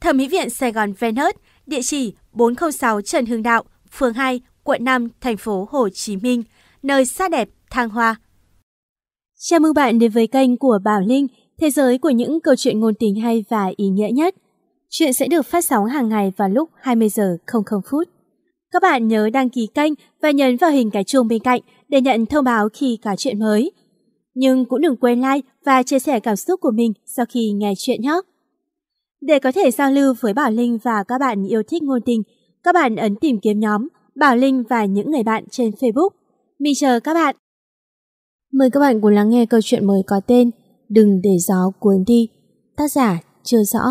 Thẩm mỹ viện Sài Gòn Venus, địa chỉ 406 Trần Hưng Đạo, phường 2, quận 5, thành phố Hồ Chí Minh, nơi sắc đẹp, thăng hoa. Chào mừng bạn đến với kênh của Bảo Linh, thế giới của những câu chuyện ngôn tình hay và ý nghĩa nhất. Chuyện sẽ được phát sóng hàng ngày vào lúc 20 giờ 00 phút. Các bạn nhớ đăng ký kênh và nhấn vào hình cái chuông bên cạnh để nhận thông báo khi có chuyện mới. Nhưng cũng đừng quên like và chia sẻ cảm xúc của mình sau khi nghe chuyện nhé. Để có thể giao lưu với Bảo Linh và các bạn yêu thích ngôn tình, các bạn ấn tìm kiếm nhóm Bảo Linh và những người bạn trên Facebook. Mình chờ các bạn. Mời các bạn cùng lắng nghe câu chuyện mới có tên Đừng để gió cuốn đi, tác giả chưa rõ.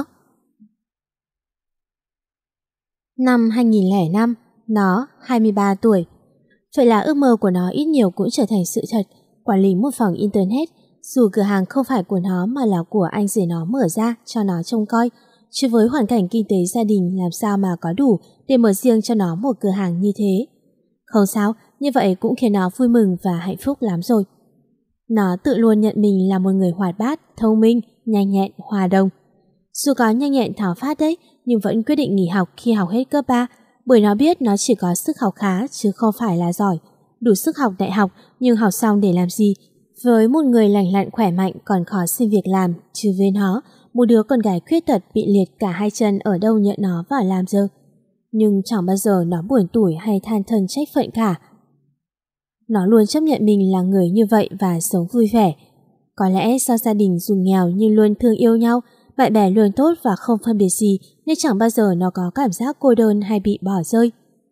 Năm 2005, nó 23 tuổi. Vậy là ước mơ của nó ít nhiều cũng trở thành sự thật, quản lý một phòng internet, dù cửa hàng không phải của nó mà là của anh rể nó mở ra cho nó trông coi. Chứ với hoàn cảnh kinh tế gia đình làm sao mà có đủ để mở riêng cho nó một cửa hàng như thế. Không sao, như vậy cũng khiến nó vui mừng và hạnh phúc lắm rồi. Nó tự luôn nhận mình là một người hoạt bát, thông minh, nhanh nhẹn, hòa đồng. Dù có nhanh nhẹn tháo phát đấy, nhưng vẫn quyết định nghỉ học khi học hết cấp 3, bởi nó biết nó chỉ có sức học khá chứ không phải là giỏi. Đủ sức học đại học nhưng học xong để làm gì? Với một người lành lặn khỏe mạnh còn khó xin việc làm, chứ với nó, một đứa con gái khuyết tật bị liệt cả hai chân ở đâu nhận nó vào làm giờ. Nhưng chẳng bao giờ nó buồn tủi hay than thân trách phận cả. Nó luôn chấp nhận mình là người như vậy và sống vui vẻ. Có lẽ do gia đình dù nghèo nhưng luôn thương yêu nhau, bạn bè luôn tốt và không phân biệt gì nên chẳng bao giờ nó có cảm giác cô đơn hay bị bỏ rơi.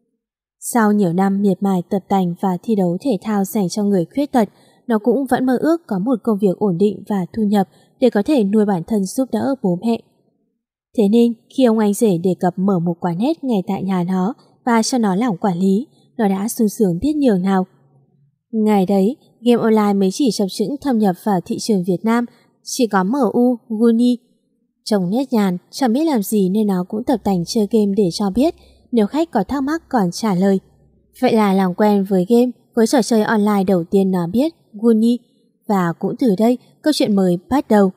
Sau nhiều năm miệt mài tập tành và thi đấu thể thao dành cho người khuyết tật, nó cũng vẫn mơ ước có một công việc ổn định và thu nhập để có thể nuôi bản thân giúp đỡ bố mẹ. Thế nên khi ông anh rể đề cập mở một quán net ngay tại nhà nó và cho nó làm quản lý, nó đã sung sướng biết nhường nào. Ngày đấy, game online mới chỉ chập chững thâm nhập vào thị trường Việt Nam, chỉ có MU, Guni. Trông nét nhàn, chẳng biết làm gì nên nó cũng tập tành chơi game để cho biết, nếu khách có thắc mắc còn trả lời. Vậy là làm quen với game, với trò chơi online đầu tiên nó biết, Guni, và cũng từ đây câu chuyện mới bắt đầu.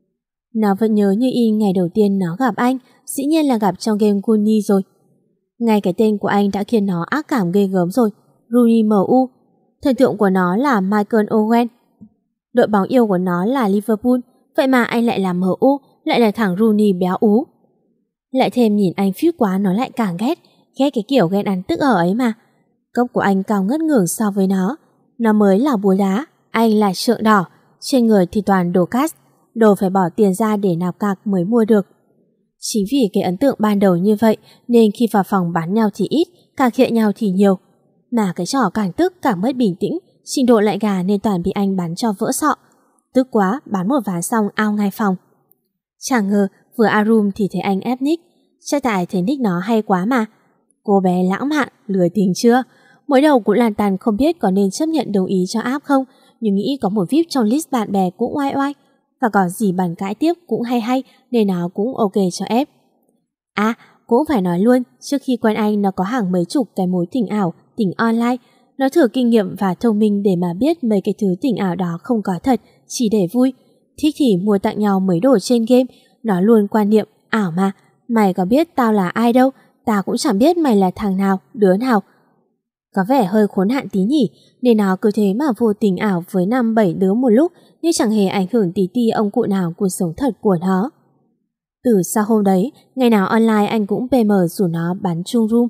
Nó vẫn nhớ như in ngày đầu tiên nó gặp anh, dĩ nhiên là gặp trong game Guni rồi. Ngay cái tên của anh đã khiến nó ác cảm ghê gớm rồi, Rooney MU. Thần tượng của nó là Michael Owen. Đội bóng yêu của nó là Liverpool, vậy mà anh lại là MU, lại là thằng Rooney béo ú. Lại thêm nhìn anh phiết quá nó lại càng ghét cái kiểu ghen ăn tức ở ấy mà. Cốc của anh cao ngất ngưởng so với nó. Nó mới là búa đá, anh là trượng đỏ, trên người thì toàn đồ cát, đồ phải bỏ tiền ra để nạp cạc mới mua được. Chính vì cái ấn tượng ban đầu như vậy nên khi vào phòng bán nhau thì ít, càng khịa nhau thì nhiều. Mà cái trò càng tức càng mất bình tĩnh, trình độ lại gà nên toàn bị anh bắn cho vỡ sọ. Tức quá, bán một ván xong ao ngay phòng. Chẳng ngờ vừa Arum thì thấy anh ép nick, chắc tại thấy nick nó hay quá mà. Cô bé lãng mạn, lười tình chưa? Mới đầu cũng làn tàn không biết có nên chấp nhận đồng ý cho áp không, nhưng nghĩ có một VIP trong list bạn bè cũng oai oai, và có gì bàn cãi tiếp cũng hay nên nó cũng ok cho ép. À, cũng phải nói luôn, trước khi quen anh nó có hàng mấy chục cái mối tình ảo, tình online. Nó thử kinh nghiệm và thông minh để mà biết mấy cái thứ tình ảo đó không có thật, chỉ để vui. Thích thì mua tặng nhau mấy đồ trên game. Nó luôn quan niệm ảo mà, mày có biết tao là ai đâu, tao cũng chẳng biết mày là thằng nào, đứa nào. Có vẻ hơi khốn hạn tí nhỉ, nên nó cứ thế mà vô tình ảo với 5-7 đứa một lúc, nhưng chẳng hề ảnh hưởng tí ti ông cụ nào cuộc sống thật của nó. Từ sau hôm đấy, ngày nào online anh cũng PM rủ nó bắn chung room.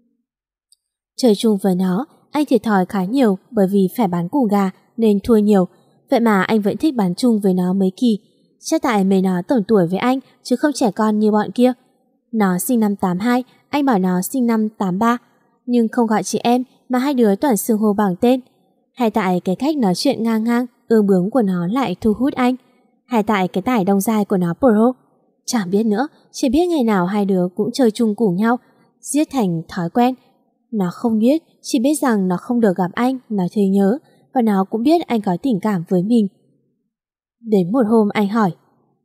Chơi chung với nó, anh thiệt thòi khá nhiều bởi vì phải bán cùng gà nên thua nhiều. Vậy mà anh vẫn thích bán chung với nó mấy kỳ. Chắc tại mấy nó tầm tuổi với anh chứ không trẻ con như bọn kia. Nó sinh năm 82, anh bảo nó sinh năm 83. Nhưng không gọi chị em mà hai đứa toàn xưng hô bằng tên. Hay tại cái cách nói chuyện ngang ngang, ương bướng của nó lại thu hút anh. Hay tại cái tải đông dai của nó pro. Chẳng biết nữa, chỉ biết ngày nào hai đứa cũng chơi chung cùng nhau, giết thành thói quen. Nó không biết, chỉ biết rằng nó không được gặp anh, nó thấy nhớ, và nó cũng biết anh có tình cảm với mình. Đến một hôm anh hỏi: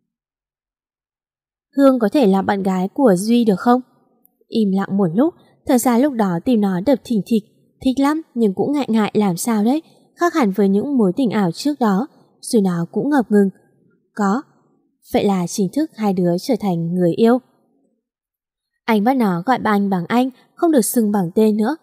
Hương có thể làm bạn gái của Duy được không? Im lặng một lúc, thật ra lúc đó tim nó đập thình thịch, thích lắm nhưng cũng ngại ngại làm sao đấy, khác hẳn với những mối tình ảo trước đó, rồi nó cũng ngập ngừng. Có. Vậy là chính thức hai đứa trở thành người yêu. Anh bắt nó gọi anh bằng anh, không được xưng bằng tên nữa.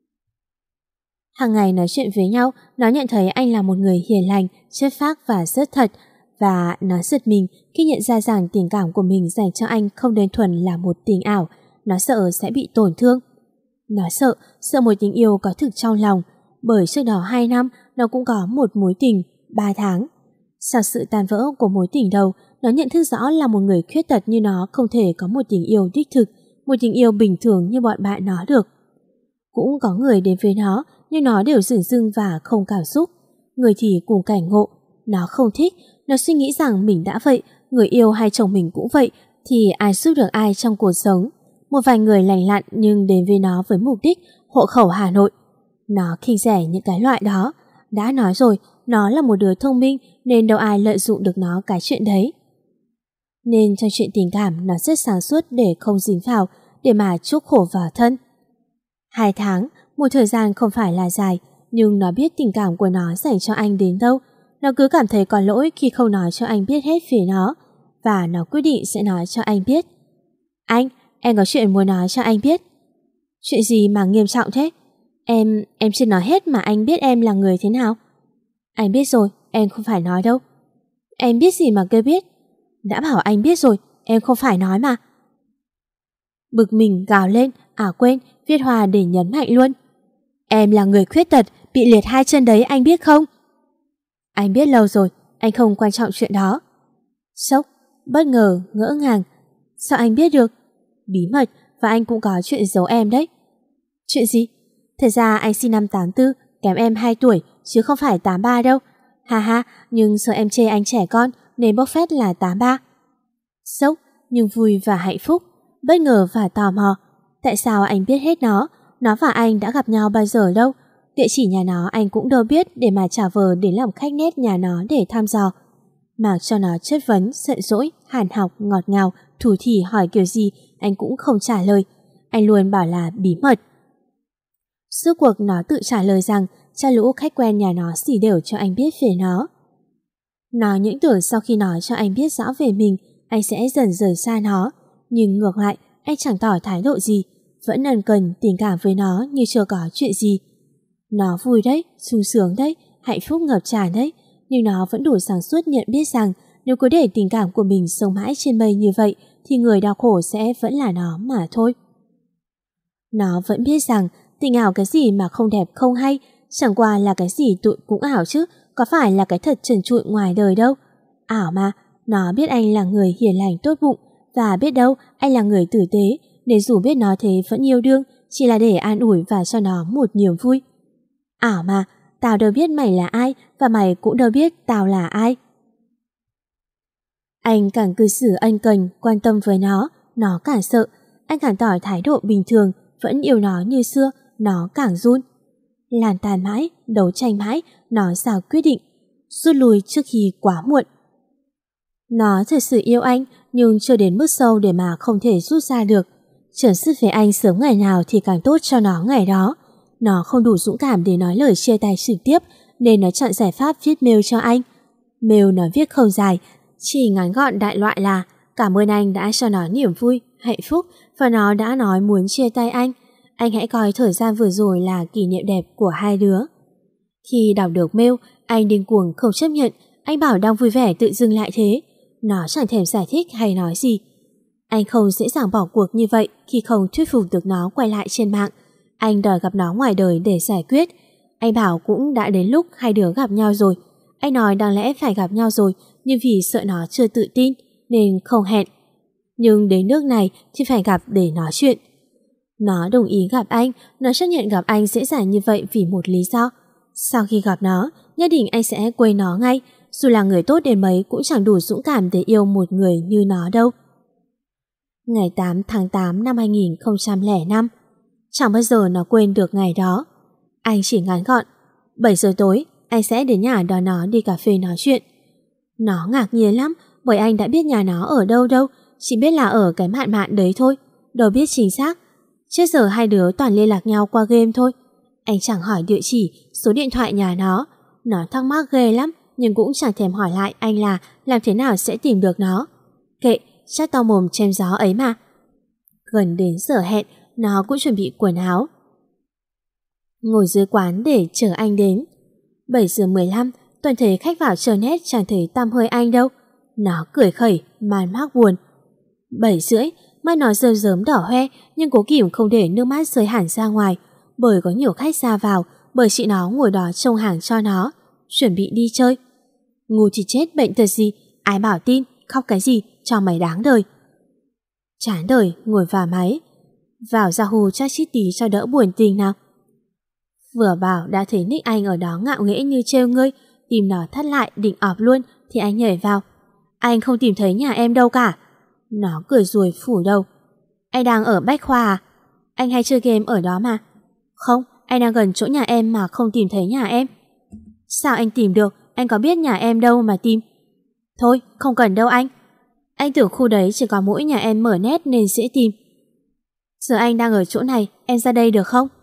Hàng ngày nói chuyện với nhau, nó nhận thấy anh là một người hiền lành, chất phác và rất thật, và nó giật mình khi nhận ra rằng tình cảm của mình dành cho anh không đơn thuần là một tình ảo. Nó sợ sẽ bị tổn thương. Nó sợ một tình yêu có thực trong lòng, bởi trước đó 2 năm nó cũng có một mối tình 3 tháng. Sau sự tan vỡ của mối tình đầu, nó nhận thức rõ là một người khuyết tật như nó không thể có một tình yêu đích thực, một tình yêu bình thường như bọn bạn nó được. Cũng có người đến với nó, nhưng nó đều dửng dưng và không cảm xúc. Người thì cùng cảnh ngộ, nó không thích, nó suy nghĩ rằng mình đã vậy, người yêu hay chồng mình cũng vậy, thì ai giúp được ai trong cuộc sống. Một vài người lành lặn nhưng đến với nó với mục đích hộ khẩu Hà Nội. Nó khinh rẻ những cái loại đó. Đã nói rồi, nó là một đứa thông minh nên đâu ai lợi dụng được nó cái chuyện đấy. Nên trong chuyện tình cảm nó rất sáng suốt để không dính vào, để mà chuốc khổ vào thân. 2 tháng, một thời gian không phải là dài, nhưng nó biết tình cảm của nó dành cho anh đến đâu. Nó cứ cảm thấy có lỗi khi không nói cho anh biết hết về nó, và nó quyết định sẽ nói cho anh biết. Anh, em có chuyện muốn nói cho anh biết. Chuyện gì mà nghiêm trọng thế? Em chưa nói hết mà anh biết em là người thế nào. Anh biết rồi, em không phải nói đâu. Em biết gì mà kêu biết? Đã bảo anh biết rồi, em không phải nói mà. Bực mình gào lên, quên, viết hòa để nhấn mạnh luôn. Em là người khuyết tật, bị liệt 2 chân đấy, anh biết không? Anh biết lâu rồi, anh không quan trọng chuyện đó. Sốc, bất ngờ, ngỡ ngàng. Sao anh biết được? Bí mật, và anh cũng có chuyện giấu em đấy. Chuyện gì? Thật ra anh sinh năm 84, kém em 2 tuổi, chứ không phải 83 đâu. Ha ha, nhưng sợ em chê anh trẻ con nên bốc phét là 83. Sốc, nhưng vui và hạnh phúc, bất ngờ và tò mò. Tại sao anh biết hết nó? Nó và anh đã gặp nhau bao giờ đâu? Địa chỉ nhà nó anh cũng đâu biết, để mà trả vờ đến làm khách nét nhà nó để thăm dò. Mặc cho nó chất vấn, giận dỗi, hàn học, ngọt ngào, thủ thỉ hỏi kiểu gì anh cũng không trả lời. Anh luôn bảo là bí mật. Suốt cuộc nó tự trả lời rằng cha lũ khách quen nhà nó xỉ đều cho anh biết về nó. Nó những tưởng sau khi nói cho anh biết rõ về mình, anh sẽ dần rời xa nó. Nhưng ngược lại, anh chẳng tỏ thái độ gì, vẫn ân cần tình cảm với nó như chưa có chuyện gì. Nó vui đấy, sung sướng đấy, hạnh phúc ngập tràn đấy, nhưng nó vẫn đủ sáng suốt nhận biết rằng nếu cứ để tình cảm của mình sống mãi trên mây như vậy thì người đau khổ sẽ vẫn là nó mà thôi. Nó vẫn biết rằng tình ảo cái gì mà không đẹp không hay, chẳng qua là cái gì tụi cũng ảo chứ, có phải là cái thật trần trụi ngoài đời đâu. Ảo mà, nó biết anh là người hiền lành tốt bụng, và biết đâu anh là người tử tế, nên dù biết nó thế vẫn yêu đương, chỉ là để an ủi và cho nó một niềm vui. Ảo mà, tao đâu biết mày là ai, và mày cũng đâu biết tao là ai. Anh càng cư xử ân cần, quan tâm với nó càng sợ. Anh càng tỏ thái độ bình thường, vẫn yêu nó như xưa, nó càng run. Làn tàn mãi, đấu tranh mãi, nó sao quyết định, rút lui trước khi quá muộn. Nó thật sự yêu anh, nhưng chưa đến mức sâu để mà không thể rút ra được. Chấm dứt với anh sớm ngày nào thì càng tốt cho nó ngày đó. Nó không đủ dũng cảm để nói lời chia tay trực tiếp, nên nó chọn giải pháp viết mail cho anh. Mail nó viết không dài, chỉ ngắn gọn đại loại là cảm ơn anh đã cho nó niềm vui, hạnh phúc, và nó đã nói muốn chia tay anh. Anh hãy coi thời gian vừa rồi là kỷ niệm đẹp của hai đứa. Khi đọc được mail, anh điên cuồng không chấp nhận. Anh bảo đang vui vẻ tự dưng lại thế. Nó chẳng thèm giải thích hay nói gì. Anh không dễ dàng bỏ cuộc như vậy khi không thuyết phục được nó quay lại trên mạng. Anh đòi gặp nó ngoài đời để giải quyết. Anh bảo cũng đã đến lúc hai đứa gặp nhau rồi. Anh nói đáng lẽ phải gặp nhau rồi, nhưng vì sợ nó chưa tự tin nên không hẹn. Nhưng đến nước này thì phải gặp để nói chuyện. Nó đồng ý gặp anh. Nó chấp nhận gặp anh dễ dàng như vậy vì một lý do. Sau khi gặp nó, nhất định anh sẽ quên nó ngay. Dù là người tốt đến mấy cũng chẳng đủ dũng cảm để yêu một người như nó đâu. Ngày 8 tháng 8 năm 2005. Chẳng bao giờ nó quên được ngày đó. Anh chỉ ngắn gọn 7 giờ tối anh sẽ đến nhà đón nó đi cà phê nói chuyện. Nó ngạc nhiên lắm, bởi anh đã biết nhà nó ở đâu đâu, chỉ biết là ở cái mạn mạn đấy thôi, đâu biết chính xác. Trước giờ hai đứa toàn liên lạc nhau qua game thôi. Anh chẳng hỏi địa chỉ, số điện thoại nhà nó. Nó thắc mắc ghê lắm, nhưng cũng chẳng thèm hỏi lại anh là làm thế nào sẽ tìm được nó. Kệ, chắc to mồm chém gió ấy mà. Gần đến giờ hẹn, nó cũng chuẩn bị quần áo, ngồi dưới quán để chờ anh đến. 7 giờ 15, toàn thấy khách vào chờ nét chẳng thấy tăm hơi anh đâu. Nó cười khẩy, man mác buồn. 7 rưỡi, mắt nó rơm rớm đỏ hoe, nhưng cố kìm không để nước mắt rơi hẳn ra ngoài, bởi có nhiều khách ra vào, bởi chị nó ngồi đó trông hàng cho nó, chuẩn bị đi chơi. Ngu thì chết bệnh tật gì, ai bảo tin, khóc cái gì, cho mày đáng đời. Chán đời, ngồi vào máy. Vào Yahoo chắc chít tí cho đỡ buồn tình nào. Vừa bảo đã thấy nick anh ở đó ngạo nghễ như trêu ngươi, tim nó thắt lại định ọp luôn thì anh nhảy vào. Anh không tìm thấy nhà em đâu cả. Nó cười ruồi phủ đầu. Anh đang ở Bách Khoa à? Anh hay chơi game ở đó mà. Không, anh đang gần chỗ nhà em mà không tìm thấy nhà em. Sao anh tìm được, anh có biết nhà em đâu mà tìm. Thôi, không cần đâu anh. Anh tưởng khu đấy chỉ có mỗi nhà em mở nét nên dễ tìm. Giờ anh đang ở chỗ này, em ra đây được không?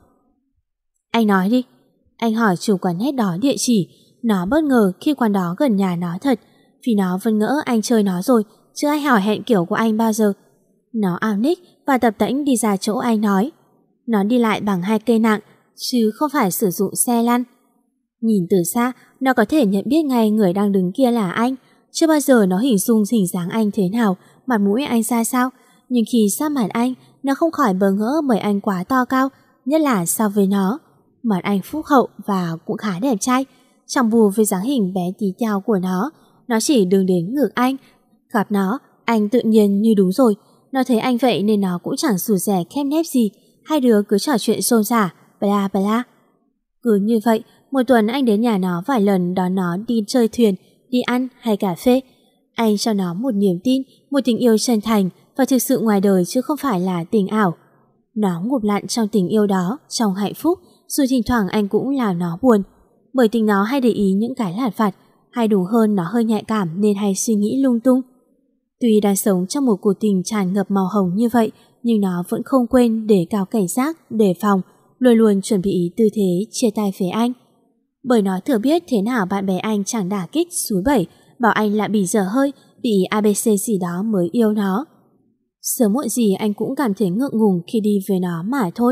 Anh nói đi. Anh hỏi chủ quán nét đó địa chỉ. Nó bất ngờ khi quán đó gần nhà nó thật, vì nó vẫn ngỡ anh chơi nó rồi, chứ ai hỏi hẹn kiểu của anh bao giờ. Nó ao nick và tập tễnh đi ra chỗ anh nói. Nó đi lại bằng 2 cây nặng, chứ không phải sử dụng xe lăn. Nhìn từ xa, nó có thể nhận biết ngay người đang đứng kia là anh. Chưa bao giờ nó hình dung hình dáng anh thế nào, mặt mũi anh ra sao. Nhưng khi sát mặt anh, nó không khỏi bỡ ngỡ bởi anh quá to cao, nhất là so với nó. Mặt anh phúc hậu và cũng khá đẹp trai. Chẳng bù với dáng hình bé tí teo của nó chỉ đứng đến ngược anh. Gặp nó, anh tự nhiên như đúng rồi. Nó thấy anh vậy nên nó cũng chẳng rủ rẻ khép nép gì. Hai đứa cứ trò chuyện xôn xả, bla bla. Cứ như vậy, một tuần anh đến nhà nó vài lần đón nó đi chơi thuyền, đi ăn hay cà phê. Anh cho nó một niềm tin, một tình yêu chân thành và thực sự ngoài đời chứ không phải là tình ảo. Nó ngụp lặn trong tình yêu đó, trong hạnh phúc, dù thỉnh thoảng anh cũng làm nó buồn. Bởi tình nó hay để ý những cái lặt vặt, hay đúng hơn nó hơi nhạy cảm nên hay suy nghĩ lung tung. Tuy đang sống trong một cuộc tình tràn ngập màu hồng như vậy, nhưng nó vẫn không quên để cao cảnh giác, đề phòng, luôn luôn chuẩn bị tư thế chia tay với anh. Bởi nó thừa biết thế nào bạn bè anh chẳng đả kích, xúi bẩy, bảo anh lại bị dở hơi, bị ABC gì đó mới yêu nó. Sớm muộn gì anh cũng cảm thấy ngượng ngùng khi đi với nó mà thôi.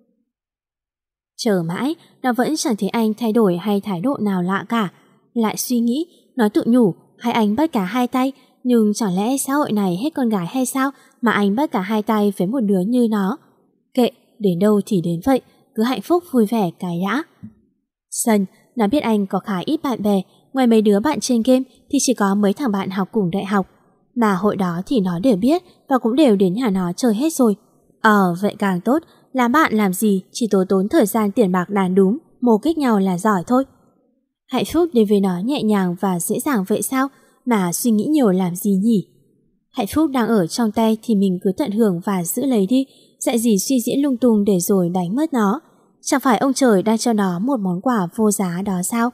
Chờ mãi, nó vẫn chẳng thấy anh thay đổi hay thái độ nào lạ cả. Lại suy nghĩ, nó tự nhủ, hay anh bắt cả hai tay, nhưng chẳng lẽ xã hội này hết con gái hay sao mà anh bắt cả hai tay với một đứa như nó. Kệ, đến đâu thì đến vậy, cứ hạnh phúc vui vẻ cái đã. Sân, nó biết anh có khá ít bạn bè, ngoài mấy đứa bạn trên game thì chỉ có mấy thằng bạn học cùng đại học. Mà hội đó thì nó đều biết và cũng đều đến nhà nó chơi hết rồi. Vậy càng tốt, làm bạn làm gì chỉ tốn thời gian tiền bạc đàn đúm, mồ kích nhau là giỏi thôi. Hạnh phúc đến với nó nhẹ nhàng và dễ dàng vậy sao, mà suy nghĩ nhiều làm gì nhỉ? Hạnh phúc đang ở trong tay thì mình cứ tận hưởng và giữ lấy đi, dạy gì suy diễn lung tung để rồi đánh mất nó. Chẳng phải ông trời đang cho nó một món quà vô giá đó sao?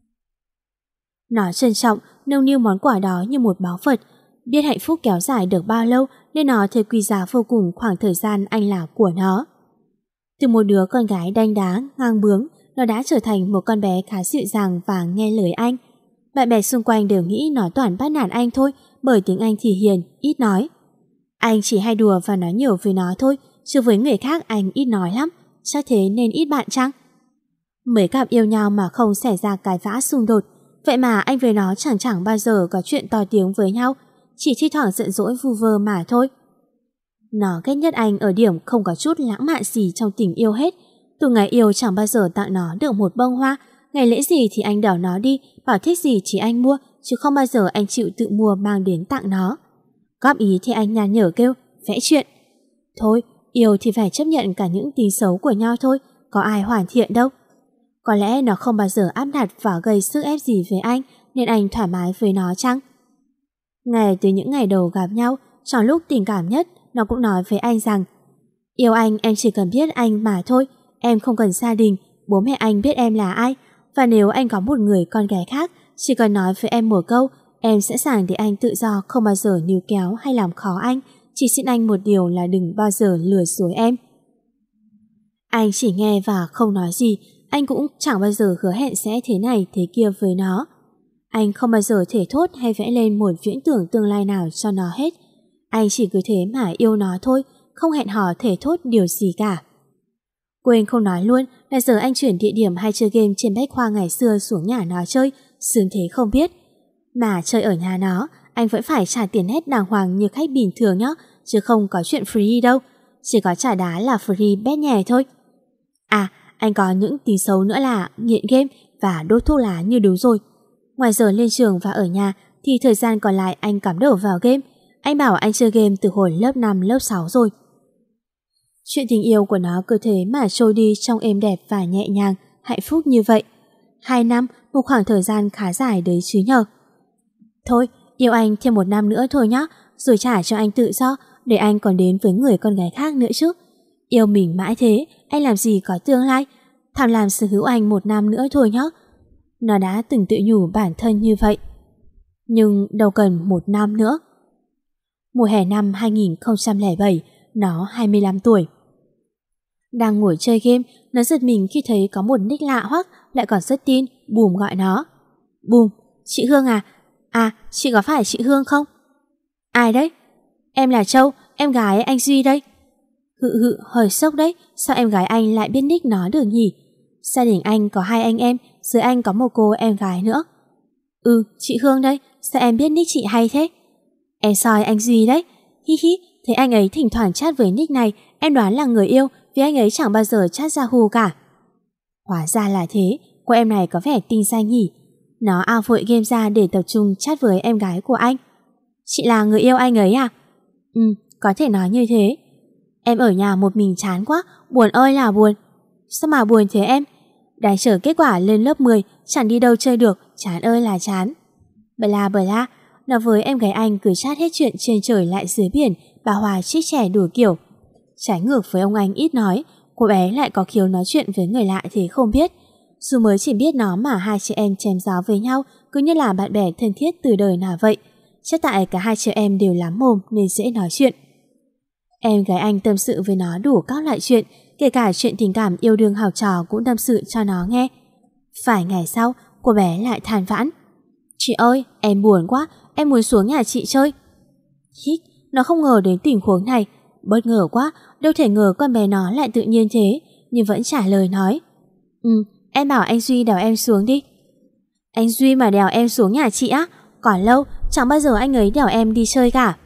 Nó trân trọng, nâng niu món quà đó như một báu vật. Biết hạnh phúc kéo dài được bao lâu nên nó thấy quý giá vô cùng khoảng thời gian anh là của nó. Từ một đứa con gái đanh đá, ngang bướng, nó đã trở thành một con bé khá dịu dàng và nghe lời anh. Bạn bè xung quanh đều nghĩ nó toàn bắt nạt anh thôi, bởi tiếng Anh thì hiền, ít nói. Anh chỉ hay đùa và nói nhiều với nó thôi, chứ với người khác anh ít nói lắm, chắc thế nên ít bạn chăng? Mấy cặp yêu nhau mà không xảy ra cái vã xung đột, vậy mà anh với nó chẳng bao giờ có chuyện to tiếng với nhau, chỉ thi thoảng giận dỗi vu vơ mà thôi. Nó ghét nhất anh ở điểm không có chút lãng mạn gì trong tình yêu hết. Từ ngày yêu chẳng bao giờ tặng nó được một bông hoa, ngày lễ gì thì anh đòi nó đi, bảo thích gì chỉ anh mua, chứ không bao giờ anh chịu tự mua mang đến tặng nó. Góp ý thì anh nhàn nhở kêu, vẽ chuyện. Thôi, yêu thì phải chấp nhận cả những tính xấu của nhau thôi, có ai hoàn thiện đâu. Có lẽ nó không bao giờ áp đặt và gây sức ép gì với anh, nên anh thoải mái với nó chăng? Ngay từ những ngày đầu gặp nhau, trong lúc tình cảm nhất, nó cũng nói với anh rằng yêu anh em chỉ cần biết anh mà thôi, em không cần gia đình, bố mẹ anh biết em là ai, và nếu anh có một người con gái khác, chỉ cần nói với em một câu, em sẵn sàng để anh tự do, không bao giờ níu kéo hay làm khó anh, chỉ xin anh một điều là đừng bao giờ lừa dối em. Anh chỉ nghe và không nói gì, anh cũng chẳng bao giờ hứa hẹn sẽ thế này thế kia với nó. Anh không bao giờ thể thốt hay vẽ lên một viễn tưởng tương lai nào cho nó hết. Anh chỉ cứ thế mà yêu nó thôi, không hẹn hò thể thốt điều gì cả. Quên không nói luôn là giờ anh chuyển địa điểm hay chơi game trên Bách Khoa ngày xưa xuống nhà nó chơi, sướng thế không biết. Mà chơi ở nhà nó, anh vẫn phải trả tiền hết đàng hoàng như khách bình thường nhá, chứ không có chuyện free đâu. Chỉ có trả đá là free bét nhè thôi. À, anh có những tính xấu nữa là nghiện game và đốt thuốc lá như đúng rồi. Ngoài giờ lên trường và ở nhà thì thời gian còn lại anh cắm đầu vào game. Anh bảo anh chơi game từ hồi lớp 5, lớp 6 rồi. Chuyện tình yêu của nó cứ thế mà trôi đi trong êm đẹp và nhẹ nhàng, hạnh phúc như vậy. 2 năm, một khoảng thời gian khá dài đấy chứ nhờ. Thôi, yêu anh thêm 1 năm nữa thôi nhá, rồi trả cho anh tự do, để anh còn đến với người con gái khác nữa chứ. Yêu mình mãi thế, anh làm gì có tương lai, tham làm sở hữu anh 1 năm nữa thôi nhá. Nó đã từng tự nhủ bản thân như vậy. Nhưng đâu cần 1 năm nữa. Mùa hè năm 2007, nó 25 tuổi. Đang ngồi chơi game, nó giật mình khi thấy có một nick lạ hoắc lại còn rất tin, Bùm gọi nó. Bùm, chị Hương à? À, chị có phải chị Hương không? Ai đấy? Em là Châu, em gái anh Duy đây. Hơi sốc đấy, sao em gái anh lại biết nick nó được nhỉ? Gia đình anh có 2 anh em, dưới anh có một cô em gái nữa. Chị Hương đây, sao em biết nick chị hay thế? Em soi anh Duy đấy. Hi hi, thấy anh ấy thỉnh thoảng chat với nick này, em đoán là người yêu vì anh ấy chẳng bao giờ chat Yahoo cả. Hóa ra là thế, cô em này có vẻ tinh danh nhỉ. Nó ao vội game ra để tập trung chat với em gái của anh. Chị là người yêu anh ấy à? Có thể nói như thế. Em ở nhà một mình chán quá, buồn ơi là buồn. Sao mà buồn thế em? Đang chờ kết quả lên lớp 10, chẳng đi đâu chơi được, chán ơi là chán. Bla, nó với em gái anh cứ chat hết chuyện trên trời lại dưới biển, bà Hòa chích trẻ đủ kiểu. Trái ngược với ông anh ít nói, cô bé lại có khiếu nói chuyện với người lạ thì không biết. Dù mới chỉ biết nó mà hai chị em chém gió với nhau, cứ như là bạn bè thân thiết từ đời nào vậy. Chắc tại cả hai chị em đều lắm mồm nên dễ nói chuyện. Em gái anh tâm sự với nó đủ các loại chuyện, kể cả chuyện tình cảm yêu đương học trò cũng tâm sự cho nó nghe. Vài ngày sau, cô bé lại than vãn. Chị ơi, em buồn quá, em muốn xuống nhà chị chơi. Hít, nó không ngờ đến tình huống này. Bất ngờ quá, đâu thể ngờ con bé nó lại tự nhiên thế, nhưng vẫn trả lời nói. Em bảo anh Duy đèo em xuống đi. Anh Duy mà đèo em xuống nhà chị á? Còn lâu, chẳng bao giờ anh ấy đèo em đi chơi cả.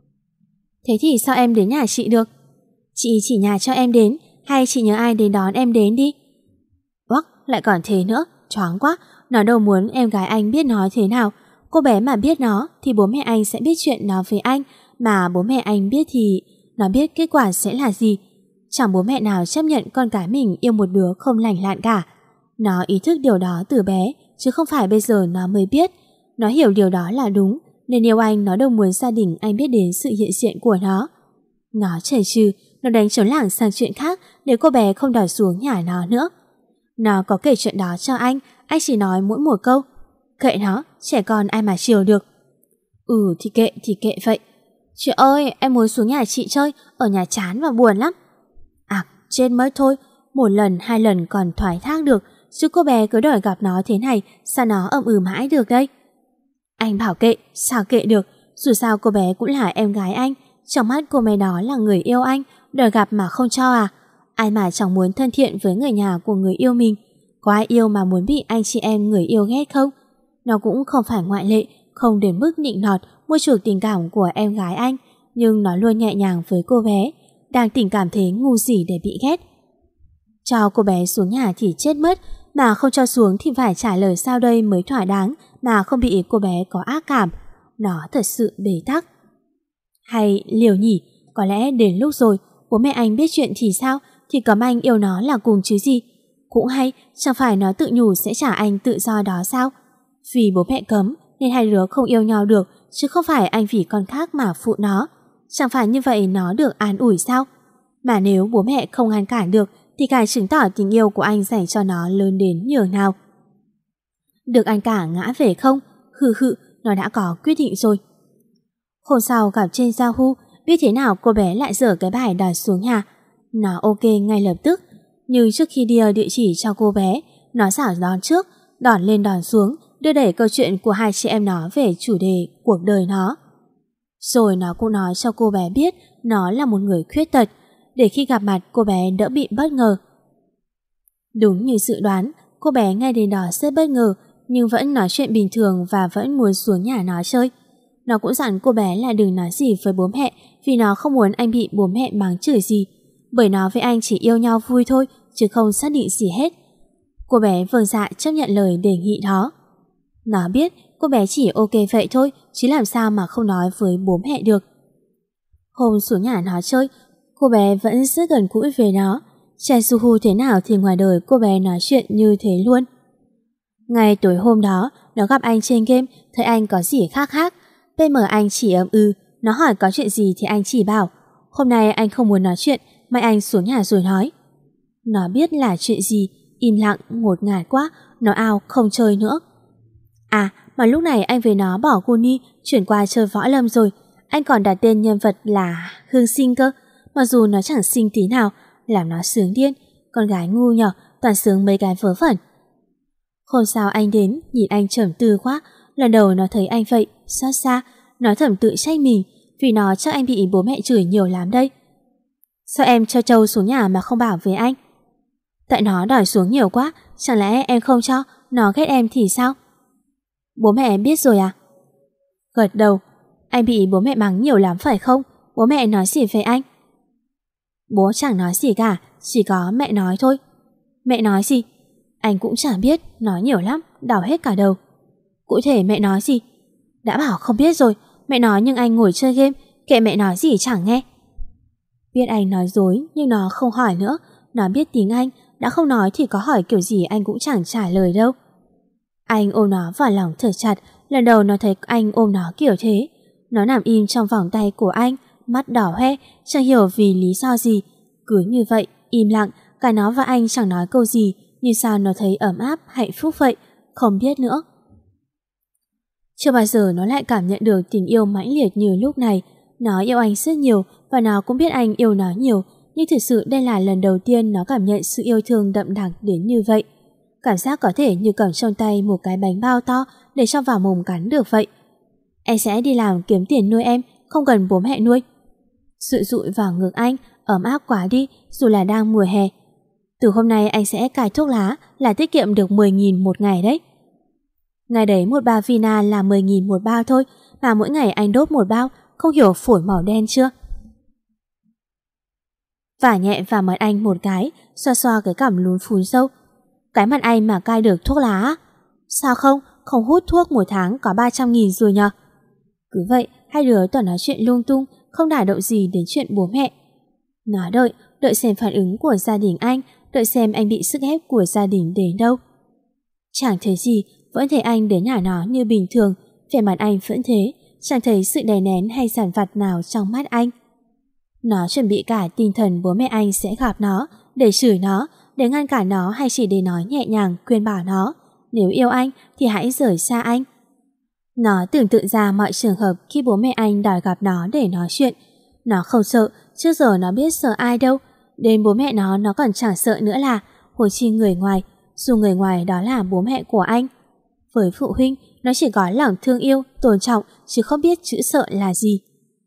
Thế thì sao em đến nhà chị được? Chị chỉ nhà cho em đến, hay chị nhớ ai đến đón em đến đi? Oắc, lại còn thế nữa, choáng quá. Nó đâu muốn em gái anh biết nó thế nào. Cô bé mà biết nó thì bố mẹ anh sẽ biết chuyện nó với anh, mà bố mẹ anh biết thì nó biết kết quả sẽ là gì. Chẳng bố mẹ nào chấp nhận con cái mình yêu một đứa không lành lặn cả. Nó ý thức điều đó từ bé, chứ không phải bây giờ nó mới biết. Nó hiểu điều đó là đúng, nên yêu anh nó đâu muốn gia đình anh biết đến sự hiện diện của nó. Nó chần chừ, nó đánh trống lảng sang chuyện khác để cô bé không đòi xuống nhà nó nữa. Nó có kể chuyện đó cho anh chỉ nói mỗi một câu. Kệ nó, trẻ con ai mà chiều được. Thì kệ vậy. Chị ơi, em muốn xuống nhà chị chơi, ở nhà chán và buồn lắm. À, chết mất thôi, 1 lần 2 lần còn thoái thác được, chứ cô bé cứ đòi gặp nó thế này, sao nó mãi được đây? Anh bảo kệ, sao kệ được, dù sao cô bé cũng là em gái anh, trong mắt cô bé đó là người yêu anh, đòi gặp mà không cho à? Ai mà chẳng muốn thân thiện với người nhà của người yêu mình. Có ai yêu mà muốn bị anh chị em người yêu ghét không? Nó cũng không phải ngoại lệ, không đến mức nịnh nọt mua chuộc tình cảm của em gái anh, nhưng nó luôn nhẹ nhàng với cô bé, đang tình cảm thế ngu gì để bị ghét. Cho cô bé xuống nhà thì chết mất, mà không cho xuống thì phải trả lời sao đây mới thỏa đáng mà không bị cô bé có ác cảm. Nó thật sự bế tắc. Hay liều nhỉ, có lẽ đến lúc rồi, bố mẹ anh biết chuyện thì sao, thì cấm anh yêu nó là cùng chứ gì. Cũng hay, chẳng phải nó tự nhủ sẽ trả anh tự do đó sao? Vì bố mẹ cấm nên hai đứa không yêu nhau được, chứ không phải anh vì con khác mà phụ nó. Chẳng phải như vậy nó được an ủi sao? Mà nếu bố mẹ không ngăn cản được thì càng chứng tỏ tình yêu của anh dành cho nó lớn đến nhường nào. Được anh cả ngã về không? Nó đã có quyết định rồi. Hôm sau gặp trên Yahoo, biết thế nào cô bé lại dở cái bài đòi xuống nhà. Nó ok ngay lập tức, nhưng trước khi đưa địa chỉ cho cô bé, nó xảo đón trước, đòn lên đòn xuống, đưa đẩy câu chuyện của hai chị em nó về chủ đề cuộc đời nó. Rồi nó cũng nói cho cô bé biết nó là một người khuyết tật, để khi gặp mặt cô bé đỡ bị bất ngờ. Đúng như dự đoán, cô bé ngay đến đó rất bất ngờ, nhưng vẫn nói chuyện bình thường và vẫn muốn xuống nhà nó chơi. Nó cũng dặn cô bé là đừng nói gì với bố mẹ, vì nó không muốn anh bị bố mẹ mắng chửi gì, bởi nó với anh chỉ yêu nhau vui thôi, chứ không xác định gì hết. Cô bé vâng dạ chấp nhận lời đề nghị đó. Nó biết cô bé chỉ ok vậy thôi, chứ làm sao mà không nói với bố mẹ được. Hôm xuống nhà nó chơi, cô bé vẫn rất gần gũi với nó. Trai Suhu thế nào thì ngoài đời cô bé nói chuyện như thế luôn. Ngày tối hôm đó, nó gặp anh trên game, thấy anh có gì khác khác. PM anh chỉ ậm ừ, nó hỏi có chuyện gì thì anh chỉ bảo. Hôm nay anh không muốn nói chuyện, mai anh xuống nhà rồi nói. Nó biết là chuyện gì, im lặng, ngột ngạt quá, nó ao không chơi nữa. À, mà lúc này anh với nó bỏ Guni, chuyển qua chơi võ lâm rồi. Anh còn đặt tên nhân vật là Hương Sinh cơ. Mặc dù nó chẳng xinh tí nào, làm nó sướng điên. Con gái ngu nhỏ, toàn sướng mấy cái vớ vẩn. Hôm sau anh đến, nhìn anh trầm tư quá. Lần đầu nó thấy anh vậy, xót xa. Nó thầm tự trách mình, vì nó chắc anh bị bố mẹ chửi nhiều lắm đây. Sao em cho Châu xuống nhà mà không bảo với anh? Tại nó đòi xuống nhiều quá, chẳng lẽ em không cho, nó ghét em thì sao? Bố mẹ em biết rồi à? Gật đầu. Anh bị bố mẹ mắng nhiều lắm phải không? Bố mẹ nói gì về anh? Bố chẳng nói gì cả, chỉ có mẹ nói thôi. Mẹ nói gì? Anh cũng chẳng biết, nói nhiều lắm, đau hết cả đầu. Cụ thể mẹ nói gì? Đã bảo không biết rồi, mẹ nói nhưng anh ngồi chơi game, kệ mẹ nói gì chẳng nghe. Biết anh nói dối nhưng nó không hỏi nữa. Nó biết tiếng Anh, đã không nói thì có hỏi kiểu gì anh cũng chẳng trả lời đâu. Anh ôm nó vào lòng thật chặt. Lần đầu nó thấy anh ôm nó kiểu thế. Nó nằm im trong vòng tay của anh, mắt đỏ hoe, chẳng hiểu vì lý do gì. Cứ như vậy, im lặng, cả nó và anh chẳng nói câu gì, nhưng sao nó thấy ấm áp, hạnh phúc vậy, không biết nữa. Chưa bao giờ nó lại cảm nhận được tình yêu mãnh liệt như lúc này. Nó yêu anh rất nhiều và nó cũng biết anh yêu nó nhiều, nhưng thực sự đây là lần đầu tiên nó cảm nhận sự yêu thương đậm đặc đến như vậy. Cảm giác có thể như cầm trong tay một cái bánh bao to để cho vào mồm cắn được vậy. Em sẽ đi làm kiếm tiền nuôi em, không cần bố mẹ nuôi. Sự dụi vào ngực anh, ấm áp quá đi, dù là đang mùa hè. Từ hôm nay anh sẽ cai thuốc lá, là tiết kiệm được 10.000 một ngày đấy. Ngày đấy một bao Vina là 10.000 một bao thôi, mà mỗi ngày anh đốt một bao, không hiểu phổi màu đen chưa? Vả nhẹ vào mặt anh một cái, xoa xoa cái cằm lún phún sâu. Cái mặt anh mà cai được thuốc lá? Sao không hút thuốc một tháng có 300.000 rồi nhờ? Cứ vậy, hai đứa toàn nói chuyện lung tung, không đả động gì đến chuyện bố mẹ. Nó đợi xem phản ứng của gia đình anh, đợi xem anh bị sức ép của gia đình đến đâu. Chẳng thấy gì, vẫn thấy anh đến nhà nó như bình thường, vẻ mặt anh vẫn thế, chẳng thấy sự đè nén hay giàn vặt nào trong mắt anh. Nó chuẩn bị cả tinh thần bố mẹ anh sẽ gặp nó, để chửi nó, để ngăn cản nó hay chỉ để nói nhẹ nhàng khuyên bảo nó, nếu yêu anh thì hãy rời xa anh. Nó tưởng tượng ra mọi trường hợp khi bố mẹ anh đòi gặp nó để nói chuyện. Nó không sợ, trước giờ nó biết sợ ai đâu. Đến bố mẹ nó còn chẳng sợ nữa là, huống chi người ngoài, dù người ngoài đó là bố mẹ của anh. Với phụ huynh, nó chỉ có lòng thương yêu, tôn trọng, chứ không biết chữ sợ là gì.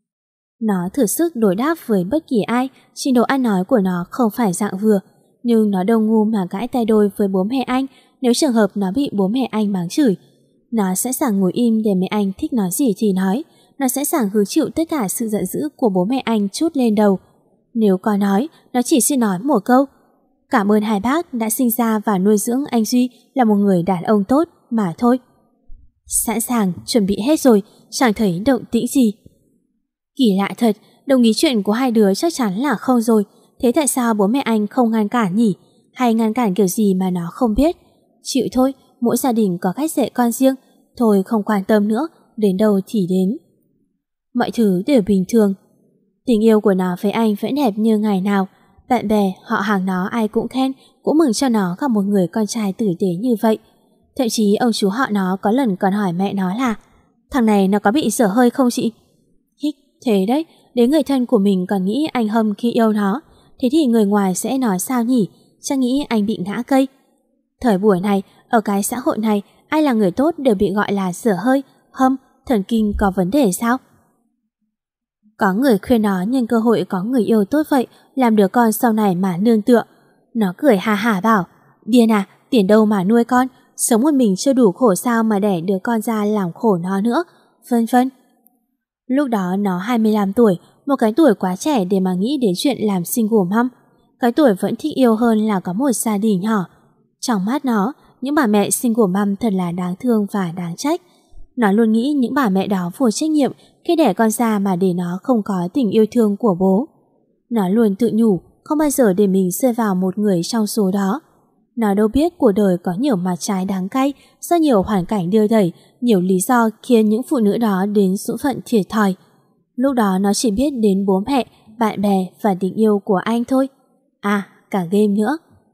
Nó thử sức đối đáp với bất kỳ ai, trình độ ăn nói của nó không phải dạng vừa, nhưng nó đâu ngu mà gãi tay đôi với bố mẹ anh. Nếu trường hợp nó bị bố mẹ anh mắng chửi, nó sẵn sàng ngồi im để mẹ anh thích nói gì thì nói. Nó sẵn sàng hứng chịu tất cả sự giận dữ của bố mẹ anh trút lên đầu. Nếu có nói, nó chỉ xin nói một câu: cảm ơn hai bác đã sinh ra và nuôi dưỡng anh Duy là một người đàn ông tốt mà thôi. Sẵn sàng, chuẩn bị hết rồi, chẳng thấy động tĩnh gì. Kỳ lạ thật, đồng ý chuyện của hai đứa chắc chắn là không rồi. Thế tại sao bố mẹ anh không ngăn cản nhỉ? Hay ngăn cản kiểu gì mà nó không biết? Chịu thôi, mỗi gia đình có cách dạy con riêng. Thôi không quan tâm nữa, đến đâu thì đến. Mọi thứ đều bình thường. Tình yêu của nó với anh vẫn đẹp như ngày nào. Bạn bè, họ hàng nó ai cũng khen, cũng mừng cho nó gặp một người con trai tử tế như vậy. Thậm chí ông chú họ nó có lần còn hỏi mẹ nó là: thằng này nó có bị dở hơi không chị? Hích, thế đấy, đến người thân của mình còn nghĩ anh hâm khi yêu nó, thế thì người ngoài sẽ nói sao nhỉ? Chắc nghĩ anh bị ngã cây. Thời buổi này, ở cái xã hội này, ai là người tốt đều bị gọi là dở hơi, hâm, thần kinh có vấn đề sao? Có người khuyên nó nhân cơ hội có người yêu tốt vậy làm đứa con sau này mà nương tựa. Nó cười ha hả bảo, điên à, tiền đâu mà nuôi con, sống một mình chưa đủ khổ sao mà đẻ đứa con ra làm khổ nó nữa, vân vân. Lúc đó nó 25 tuổi, một cái tuổi quá trẻ để mà nghĩ đến chuyện làm single mom. Cái tuổi vẫn thích yêu hơn là có một gia đình nhỏ. Trong mắt nó, những bà mẹ single mom thật là đáng thương và đáng trách. Nó luôn nghĩ những bà mẹ đó vô trách nhiệm khi đẻ con ra mà để nó không có tình yêu thương của bố. Nó luôn tự nhủ không bao giờ để mình rơi vào một người trong số đó. Nó đâu biết cuộc đời có nhiều mặt trái đáng cay do nhiều hoàn cảnh đưa đẩy, nhiều lý do khiến những phụ nữ đó đến số phận thiệt thòi. Lúc đó nó chỉ biết đến bố mẹ, bạn bè và tình yêu của anh thôi. À, cả game nữa.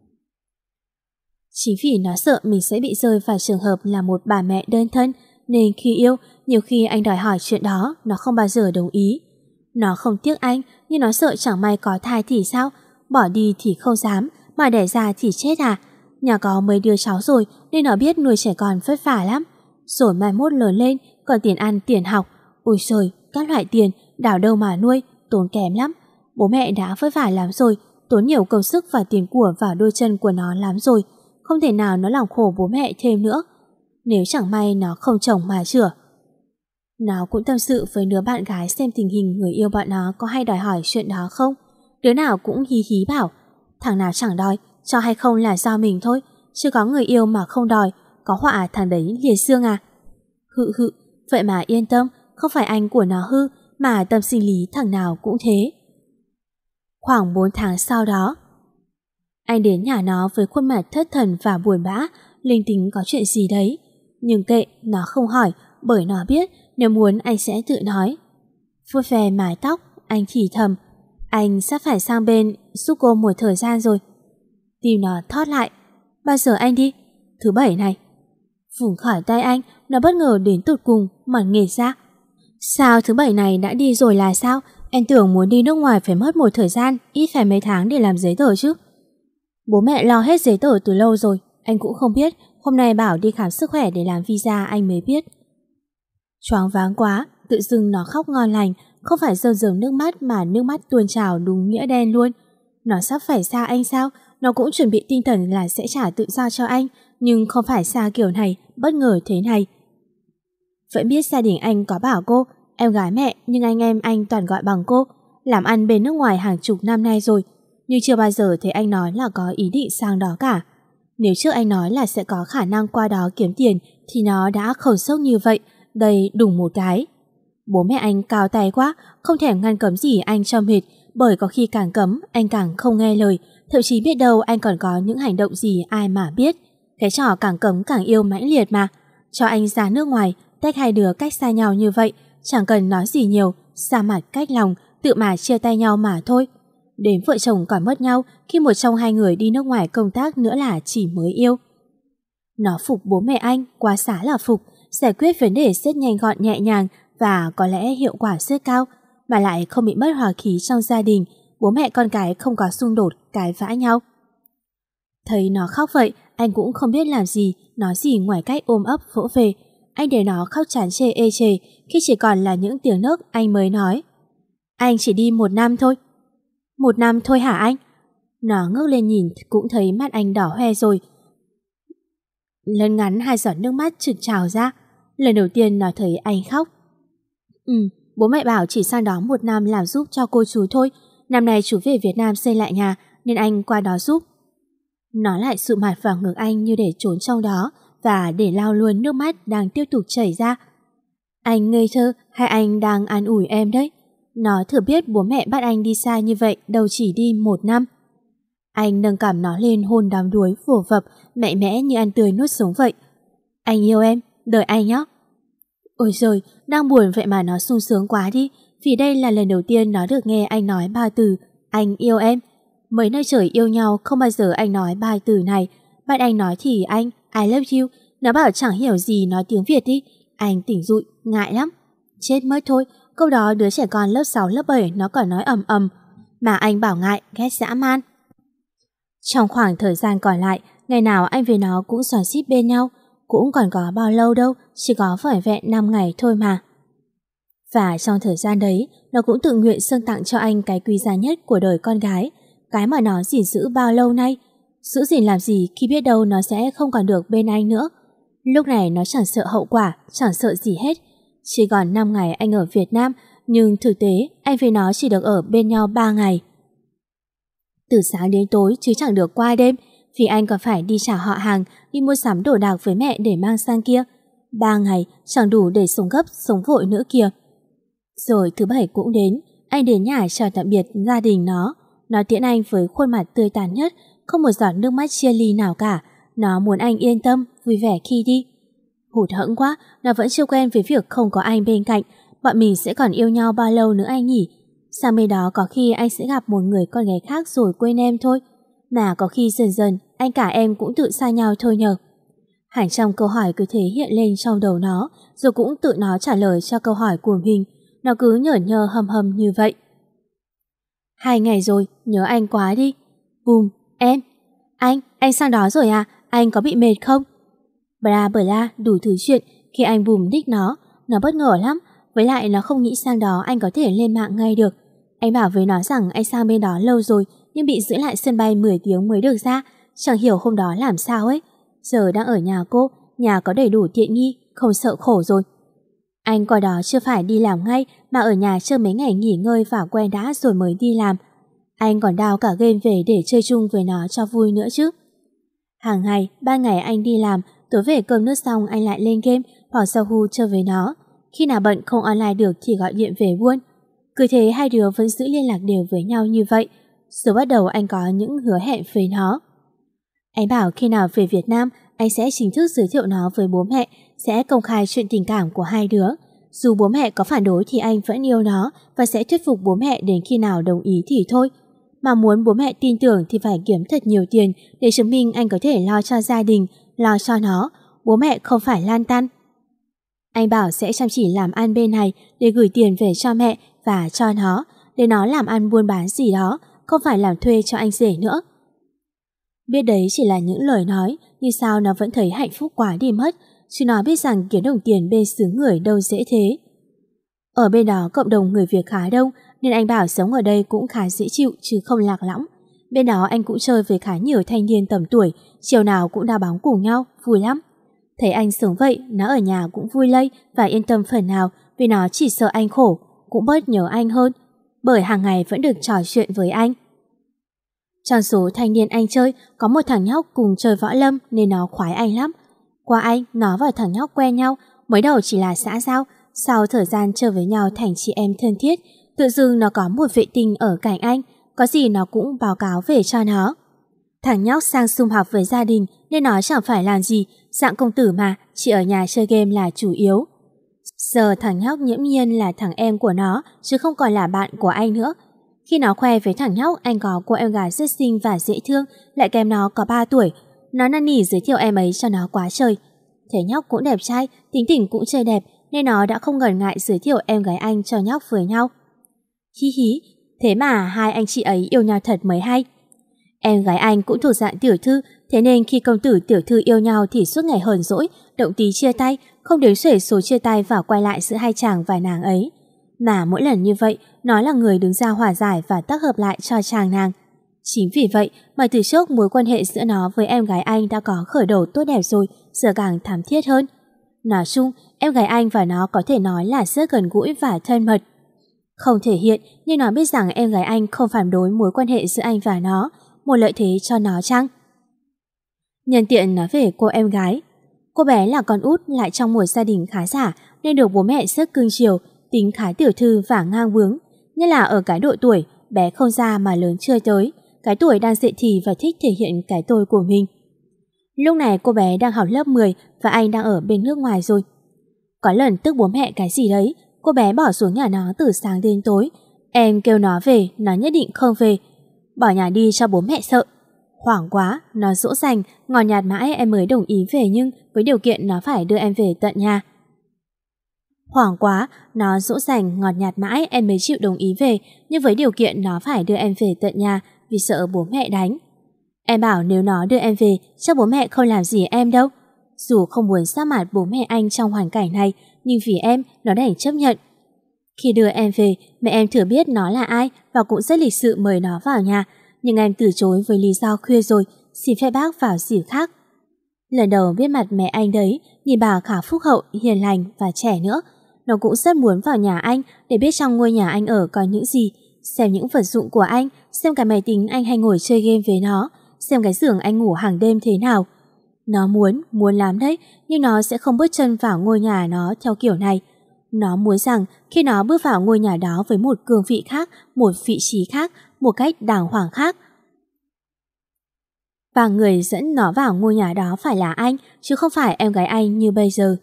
Chính vì nó sợ mình sẽ bị rơi vào trường hợp là một bà mẹ đơn thân, nên khi yêu, nhiều khi anh đòi hỏi chuyện đó, nó không bao giờ đồng ý. Nó không tiếc anh, nhưng nó sợ chẳng may có thai thì sao, bỏ đi thì không dám, mà đẻ ra thì chết à. Nhà có mấy đứa cháu rồi nên nó biết nuôi trẻ con vất vả lắm. Rồi mai mốt lớn lên, còn tiền ăn, tiền học. Ôi trời, các loại tiền, đảo đâu mà nuôi, tốn kém lắm. Bố mẹ đã vất vả lắm rồi, tốn nhiều công sức và tiền của vào đôi chân của nó lắm rồi. Không thể nào nó làm khổ bố mẹ thêm nữa. Nếu chẳng may nó không chồng mà chữa. Nó cũng tâm sự với đứa bạn gái xem tình hình người yêu bọn nó có hay đòi hỏi chuyện đó không. Đứa nào cũng hí hí bảo, thằng nào chẳng đòi, cho hay không là do mình thôi, chứ có người yêu mà không đòi, có họa thằng đấy liệt xương à. Hự, vậy mà yên tâm, không phải anh của nó hư, mà tâm sinh lý thằng nào cũng thế. Khoảng 4 tháng sau đó, anh đến nhà nó với khuôn mặt thất thần và buồn bã, linh tính có chuyện gì đấy. Nhưng kệ, nó không hỏi, bởi nó biết nếu muốn anh sẽ tự nói. Vuốt ve mái tóc, anh thì thầm, anh sắp phải sang bên giúp cô một thời gian rồi. Tim nó thót lại, bao giờ anh đi? Thứ Bảy này. Vùng khỏi tay anh, nó bất ngờ đến tụt cùng, mặt nghệt ra. Sao thứ Bảy này đã đi rồi là sao? Em tưởng muốn đi nước ngoài phải mất một thời gian, ít phải mấy tháng để làm giấy tờ chứ. Bố mẹ lo hết giấy tờ từ lâu rồi, anh cũng không biết, hôm nay bảo đi khám sức khỏe để làm visa anh mới biết. Choáng váng quá, tự dưng nó khóc ngon lành, không phải rơm rơm nước mắt mà nước mắt tuôn trào đúng nghĩa đen luôn. Nó sắp phải xa anh sao? Nó cũng chuẩn bị tinh thần là sẽ trả tự do cho anh, nhưng không phải xa kiểu này, bất ngờ thế này. Vẫn biết gia đình anh có bảo cô, em gái mẹ, nhưng anh em anh toàn gọi bằng cô, làm ăn bên nước ngoài hàng chục năm nay rồi, nhưng chưa bao giờ thấy anh nói là có ý định sang đó cả. Nếu trước anh nói là sẽ có khả năng qua đó kiếm tiền thì nó đã không sốc như vậy, đây đùng một cái. Bố mẹ anh cao tay quá, không thèm ngăn cấm gì anh cho mệt, bởi có khi càng cấm anh càng không nghe lời, thậm chí biết đâu anh còn có những hành động gì ai mà biết. Cái trò càng cấm càng yêu mãnh liệt mà. Cho anh ra nước ngoài, tách hai đứa cách xa nhau như vậy, chẳng cần nói gì nhiều, xa mặt cách lòng, tự mà chia tay nhau mà thôi. Đến vợ chồng còn mất nhau khi một trong hai người đi nước ngoài công tác nữa là chỉ mới yêu. Nó phục bố mẹ anh, quá xá là phục, giải quyết vấn đề rất nhanh gọn nhẹ nhàng và có lẽ hiệu quả rất cao, mà lại không bị mất hòa khí trong gia đình, bố mẹ con cái không có xung đột, cãi vã nhau. Thấy nó khóc vậy, anh cũng không biết làm gì, nói gì ngoài cách ôm ấp vỗ về. Anh để nó khóc chán chê ê chề, khi chỉ còn là những tiếng nấc anh mới nói. Anh chỉ đi 1 năm thôi. 1 năm thôi hả anh? Nó ngước lên nhìn cũng thấy mắt anh đỏ hoe rồi. Lần ngắn 2 giọt nước mắt trực trào ra. Lần đầu tiên nó thấy anh khóc. Bố mẹ bảo chỉ sang đó 1 năm làm giúp cho cô chú thôi. Năm nay chú về Việt Nam xây lại nhà nên anh qua đó giúp. Nó lại sụ mặt vào ngực anh như để trốn trong đó và để lau luôn nước mắt đang tiếp tục chảy ra. Anh ngây thơ hay anh đang an ủi em đấy? Nó thừa biết bố mẹ bắt anh đi xa như vậy đâu chỉ đi 1 năm. Anh nâng cằm nó lên hôn đám đuối vồ vập, mẹ mẽ như ăn tươi nuốt sống vậy. Anh yêu em, đợi anh nhé. Ôi giời, đang buồn vậy mà nó sung sướng quá đi, vì đây là lần đầu tiên nó được nghe anh nói 3 từ anh yêu em. Mấy nơi trời yêu nhau không bao giờ anh nói 3 từ này. Bắt anh nói thì anh I love you. Nó bảo chẳng hiểu gì nói tiếng Việt đi. Anh tỉnh dụi, ngại lắm. Chết mất thôi, câu đó đứa trẻ con lớp 6, lớp 7 nó còn nói ầm ầm. Mà anh bảo ngại, ghét dã man. Trong khoảng thời gian còn lại, ngày nào anh với nó cũng xoắn xít bên nhau. Cũng còn có bao lâu đâu, chỉ có vỏn vẹn 5 ngày thôi mà. Và trong thời gian đấy, nó cũng tự nguyện dâng tặng cho anh cái quý giá nhất của đời con gái, cái mà nó gìn giữ bao lâu nay. Giữ gìn làm gì khi biết đâu nó sẽ không còn được bên anh nữa. Lúc này nó chẳng sợ hậu quả, chẳng sợ gì hết. Chỉ còn 5 ngày anh ở Việt Nam, nhưng thực tế anh với nó chỉ được ở bên nhau 3 ngày. Từ sáng đến tối chứ chẳng được qua đêm, vì anh còn phải đi chào họ hàng, đi mua sắm đồ đạc với mẹ để mang sang kia. 3 ngày chẳng đủ để sống gấp, sống vội nữa kìa. Rồi thứ Bảy cũng đến, anh đến nhà chào tạm biệt gia đình nó tiễn anh với khuôn mặt tươi tắn nhất, không một giọt nước mắt chia ly nào cả. Nó muốn anh yên tâm, vui vẻ khi đi. Hụt hẫng quá, nó vẫn chưa quen với việc không có anh bên cạnh. Bọn mình sẽ còn yêu nhau bao lâu nữa anh nhỉ? Sang bên đó có khi anh sẽ gặp một người con gái khác rồi quên em thôi. Mà có khi dần dần anh cả em cũng tự xa nhau thôi nhờ. Hàng trăm câu hỏi cứ thế hiện lên trong đầu nó, rồi cũng tự nó trả lời cho câu hỏi của mình. Nó cứ nhởn nhơ hầm hầm như vậy. 2 ngày rồi, nhớ anh quá đi. Bùm, em. Anh sang đó rồi à? Anh có bị mệt không? Bla bla đủ thứ chuyện. Khi anh bùm đích nó bất ngờ lắm. Với lại nó không nghĩ sang đó anh có thể lên mạng ngay được. Anh bảo với nó rằng anh sang bên đó lâu rồi, nhưng bị giữ lại sân bay 10 tiếng mới được ra. Chẳng hiểu hôm đó làm sao ấy. Giờ đang ở nhà cô, nhà có đầy đủ tiện nghi, không sợ khổ rồi. Anh qua đó chưa phải đi làm ngay, mà ở nhà chơi mấy ngày nghỉ ngơi và quen đã rồi mới đi làm. Anh còn đào cả game về để chơi chung với nó cho vui nữa chứ. Hàng ngày, 3 ngày anh đi làm, tối về cơm nước xong anh lại lên game hoặc Yahoo chơi với nó. Khi nào bận không online được thì gọi điện về buôn. Cứ thế hai đứa vẫn giữ liên lạc đều với nhau như vậy. Rồi bắt đầu anh có những hứa hẹn với nó. Anh bảo khi nào về Việt Nam, anh sẽ chính thức giới thiệu nó với bố mẹ, sẽ công khai chuyện tình cảm của hai đứa. Dù bố mẹ có phản đối thì anh vẫn yêu nó và sẽ thuyết phục bố mẹ đến khi nào đồng ý thì thôi. Mà muốn bố mẹ tin tưởng thì phải kiếm thật nhiều tiền để chứng minh anh có thể lo cho gia đình, lo cho nó. Bố mẹ không phải lan tăn. Anh bảo sẽ chăm chỉ làm ăn bên này để gửi tiền về cho mẹ và cho nó, để nó làm ăn buôn bán gì đó, không phải làm thuê cho anh rể nữa. Biết đấy chỉ là những lời nói, nhưng sao nó vẫn thấy hạnh phúc quá đi mất, chứ nó biết rằng kiếm đồng tiền bên xứ người đâu dễ thế. Ở bên đó cộng đồng người Việt khá đông, nên anh bảo sống ở đây cũng khá dễ chịu chứ không lạc lõng. Bên đó anh cũng chơi với khá nhiều thanh niên tầm tuổi, chiều nào cũng đá bóng cùng nhau, vui lắm. Thấy anh sống vậy, nó ở nhà cũng vui lây và yên tâm phần nào, vì nó chỉ sợ anh khổ, cũng bớt nhớ anh hơn, bởi hàng ngày vẫn được trò chuyện với anh. Trong số thanh niên anh chơi, có một thằng nhóc cùng chơi võ lâm nên nó khoái anh lắm. Qua anh, nó và thằng nhóc quen nhau, mới đầu chỉ là xã giao, sau thời gian chơi với nhau thành chị em thân thiết. Tự dưng nó có một vệ tinh ở cạnh anh, có gì nó cũng báo cáo về cho nó. Thằng nhóc sang sum học với gia đình nên nó chẳng phải làm gì, dạng công tử mà, chỉ ở nhà chơi game là chủ yếu. Giờ thằng nhóc nghiễm nhiên là thằng em của nó, chứ không còn là bạn của anh nữa. Khi nó khoe với thằng nhóc anh có cô em gái rất xinh và dễ thương, lại kèm nó có 3 tuổi. Nó năn nỉ giới thiệu em ấy cho nó quá trời. Thấy nhóc cũng đẹp trai, tính tình cũng chơi đẹp, nên nó đã không ngần ngại giới thiệu em gái anh cho nhóc với nhau. Hi hí, thế mà hai anh chị ấy yêu nhau thật mới hay. Em gái anh cũng thuộc dạng tiểu thư, thế nên khi công tử tiểu thư yêu nhau thì suốt ngày hờn dỗi, động tí chia tay, không đếm xuể số chia tay và quay lại giữa hai chàng và nàng ấy. Mà mỗi lần như vậy, nó là người đứng ra hòa giải và tác hợp lại cho chàng nàng. Chính vì vậy mà từ trước mối quan hệ giữa nó với em gái anh đã có khởi đầu tốt đẹp rồi, giờ càng thắm thiết hơn. Nói chung, em gái anh và nó có thể nói là rất gần gũi và thân mật. Không thể hiện, nhưng nó biết rằng em gái anh không phản đối mối quan hệ giữa anh và nó, một lợi thế cho nó chăng? Nhân tiện nói về cô em gái. Cô bé là con út lại trong một gia đình khá giả nên được bố mẹ rất cưng chiều, tính khá tiểu thư và ngang bướng. Nhất là ở cái độ tuổi, bé không già mà lớn chưa tới, cái tuổi đang dậy thì và thích thể hiện cái tôi của mình. Lúc này cô bé đang học lớp 10 và anh đang ở bên nước ngoài rồi. Có lần tức bố mẹ cái gì đấy, cô bé bỏ xuống nhà nó từ sáng đến tối. Em kêu nó về, nó nhất định không về. Bỏ nhà đi cho bố mẹ sợ. Hoảng quá, nó dỗ dành, ngọt nhạt mãi em mới đồng ý về, nhưng với điều kiện nó phải đưa em về tận nhà. Hoảng quá, nó dỗ dành, ngọt nhạt mãi em mới chịu đồng ý về, nhưng với điều kiện nó phải đưa em về tận nhà vì sợ bố mẹ đánh. Em bảo nếu nó đưa em về, chắc bố mẹ không làm gì em đâu. Dù không muốn sát mặt bố mẹ anh trong hoàn cảnh này, nhưng vì em, nó đành chấp nhận. Khi đưa em về, mẹ em thừa biết nó là ai và cũng rất lịch sự mời nó vào nhà, nhưng em từ chối với lý do khuya rồi, xin phép bác vào dịp khác. Lần đầu biết mặt mẹ anh đấy, nhìn bà khá phúc hậu, hiền lành và trẻ nữa. Nó cũng rất muốn vào nhà anh để biết trong ngôi nhà anh ở có những gì, xem những vật dụng của anh, xem cái máy tính anh hay ngồi chơi game với nó, xem cái giường anh ngủ hàng đêm thế nào. Nó muốn lắm đấy, nhưng nó sẽ không bước chân vào ngôi nhà nó theo kiểu này. Nó muốn rằng khi nó bước vào ngôi nhà đó với một cương vị khác, một vị trí khác, một cách đàng hoàng khác. Và người dẫn nó vào ngôi nhà đó phải là anh, chứ không phải em gái anh như bây giờ.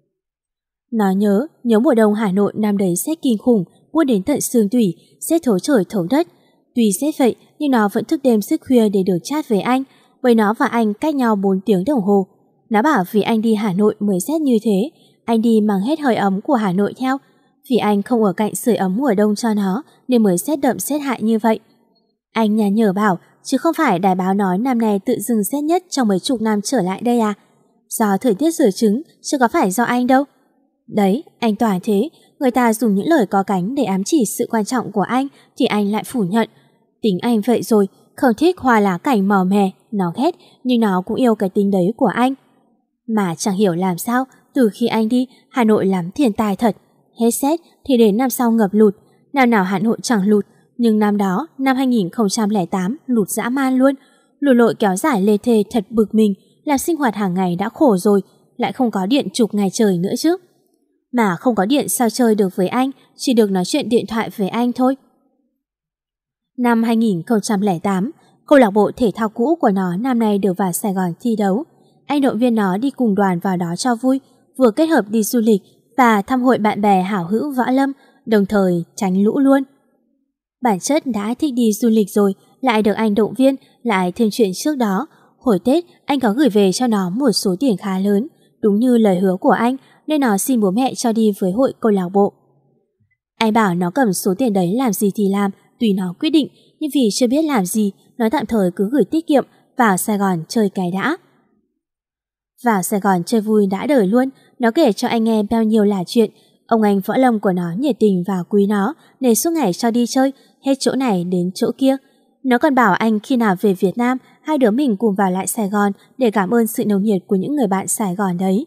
Nó nhớ mùa đông Hà Nội năm đấy rét kinh khủng, buốt đến tận xương tủy, rét thấu trời thấu đất. Tuy rét vậy, nhưng nó vẫn thức đêm thức khuya để được chat với anh, bởi nó và anh cách nhau 4 tiếng đồng hồ. Nó bảo vì anh đi Hà Nội mới rét như thế, anh đi mang hết hơi ấm của Hà Nội theo. Vì anh không ở cạnh sưởi ấm mùa đông cho nó, nên mới rét đậm rét hại như vậy. Anh nhắn nhở bảo, chứ không phải đài báo nói năm nay tự dưng rét nhất trong mấy chục năm trở lại đây à? Do thời tiết rửa trứng, chứ có phải do anh đâu. Đấy, anh tỏa thế, người ta dùng những lời có cánh để ám chỉ sự quan trọng của anh thì anh lại phủ nhận. Tính anh vậy rồi, không thích hoa lá cảnh màu mè, nó ghét, nhưng nó cũng yêu cái tính đấy của anh. Mà chẳng hiểu làm sao, từ khi anh đi, Hà Nội lắm thiên tai thật. Hết rét thì đến năm sau ngập lụt, năm nào Hà Nội chẳng lụt, nhưng năm đó, năm 2008, lụt dã man luôn. Lụt lội kéo dài lê thê thật bực mình, làm sinh hoạt hàng ngày đã khổ rồi, lại không có điện chục ngày trời nữa chứ. Mà không có điện sao chơi được với anh, chỉ được nói chuyện điện thoại với anh thôi. Năm 2008, câu lạc bộ thể thao cũ của nó năm nay được vào Sài Gòn thi đấu. Anh động viên nó đi cùng đoàn vào đó cho vui, vừa kết hợp đi du lịch và thăm hội bạn bè hảo hữu võ lâm, đồng thời tránh lũ luôn. Bản chất đã thích đi du lịch rồi, lại được anh động viên, lại thêm chuyện trước đó. Hồi Tết, anh có gửi về cho nó một số tiền khá lớn, đúng như lời hứa của anh, nên nó xin bố mẹ cho đi với hội câu lạc bộ. Anh bảo nó cầm số tiền đấy làm gì thì làm, tùy nó quyết định, nhưng vì chưa biết làm gì, nó tạm thời cứ gửi tiết kiệm vào Sài Gòn chơi cái đã. Vào Sài Gòn chơi vui đã đời luôn, nó kể cho anh nghe bao nhiêu là chuyện. Ông anh võ lâm của nó nhiệt tình và quý nó, nên suốt ngày cho đi chơi, hết chỗ này đến chỗ kia. Nó còn bảo anh khi nào về Việt Nam, hai đứa mình cùng vào lại Sài Gòn để cảm ơn sự nồng nhiệt của những người bạn Sài Gòn đấy.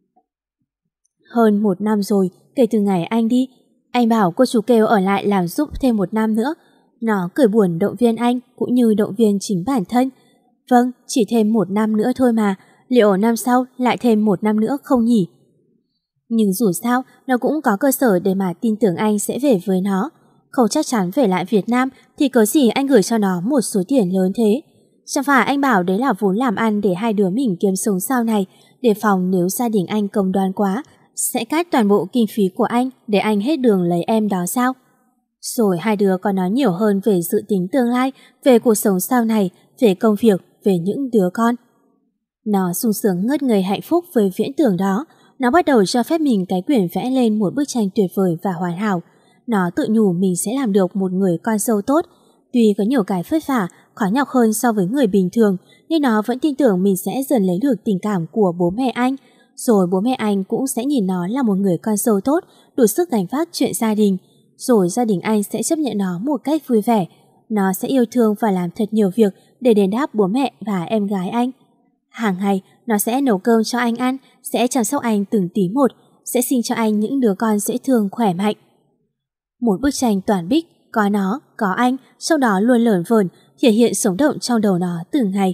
Hơn 1 năm rồi, kể từ ngày anh đi, anh bảo cô chú kêu ở lại làm giúp thêm 1 năm nữa. Nó cười buồn động viên anh cũng như động viên chính bản thân. Vâng, chỉ thêm 1 năm nữa thôi mà, liệu năm sau lại thêm 1 năm nữa không nhỉ? Nhưng dù sao, nó cũng có cơ sở để mà tin tưởng anh sẽ về với nó. Không chắc chắn về lại Việt Nam thì có gì anh gửi cho nó một số tiền lớn thế. Chẳng phải anh bảo đấy là vốn làm ăn để hai đứa mình kiếm sống sau này, để phòng nếu gia đình anh công đoan quá, sẽ cắt toàn bộ kinh phí của anh để anh hết đường lấy em đó sao? Rồi hai đứa còn nói nhiều hơn về dự tính tương lai, về cuộc sống sau này, về công việc, về những đứa con. Nó sung sướng ngất ngây hạnh phúc với viễn tưởng đó. Nó bắt đầu cho phép mình cái quyền vẽ lên một bức tranh tuyệt vời và hoàn hảo. Nó tự nhủ mình sẽ làm được một người con dâu tốt. Tuy có nhiều cái vất vả, khó nhọc hơn so với người bình thường, nhưng nó vẫn tin tưởng mình sẽ dần lấy được tình cảm của bố mẹ anh. Rồi bố mẹ anh cũng sẽ nhìn nó là một người con dâu tốt, đủ sức gánh vác chuyện gia đình. Rồi gia đình anh sẽ chấp nhận nó một cách vui vẻ. Nó sẽ yêu thương và làm thật nhiều việc để đền đáp bố mẹ và em gái anh. Hàng ngày, nó sẽ nấu cơm cho anh ăn, sẽ chăm sóc anh từng tí một, sẽ sinh cho anh những đứa con dễ thương khỏe mạnh. Một bức tranh toàn bích, có nó, có anh, trong đó luôn lởn vởn, thể hiện sống động trong đầu nó từng ngày.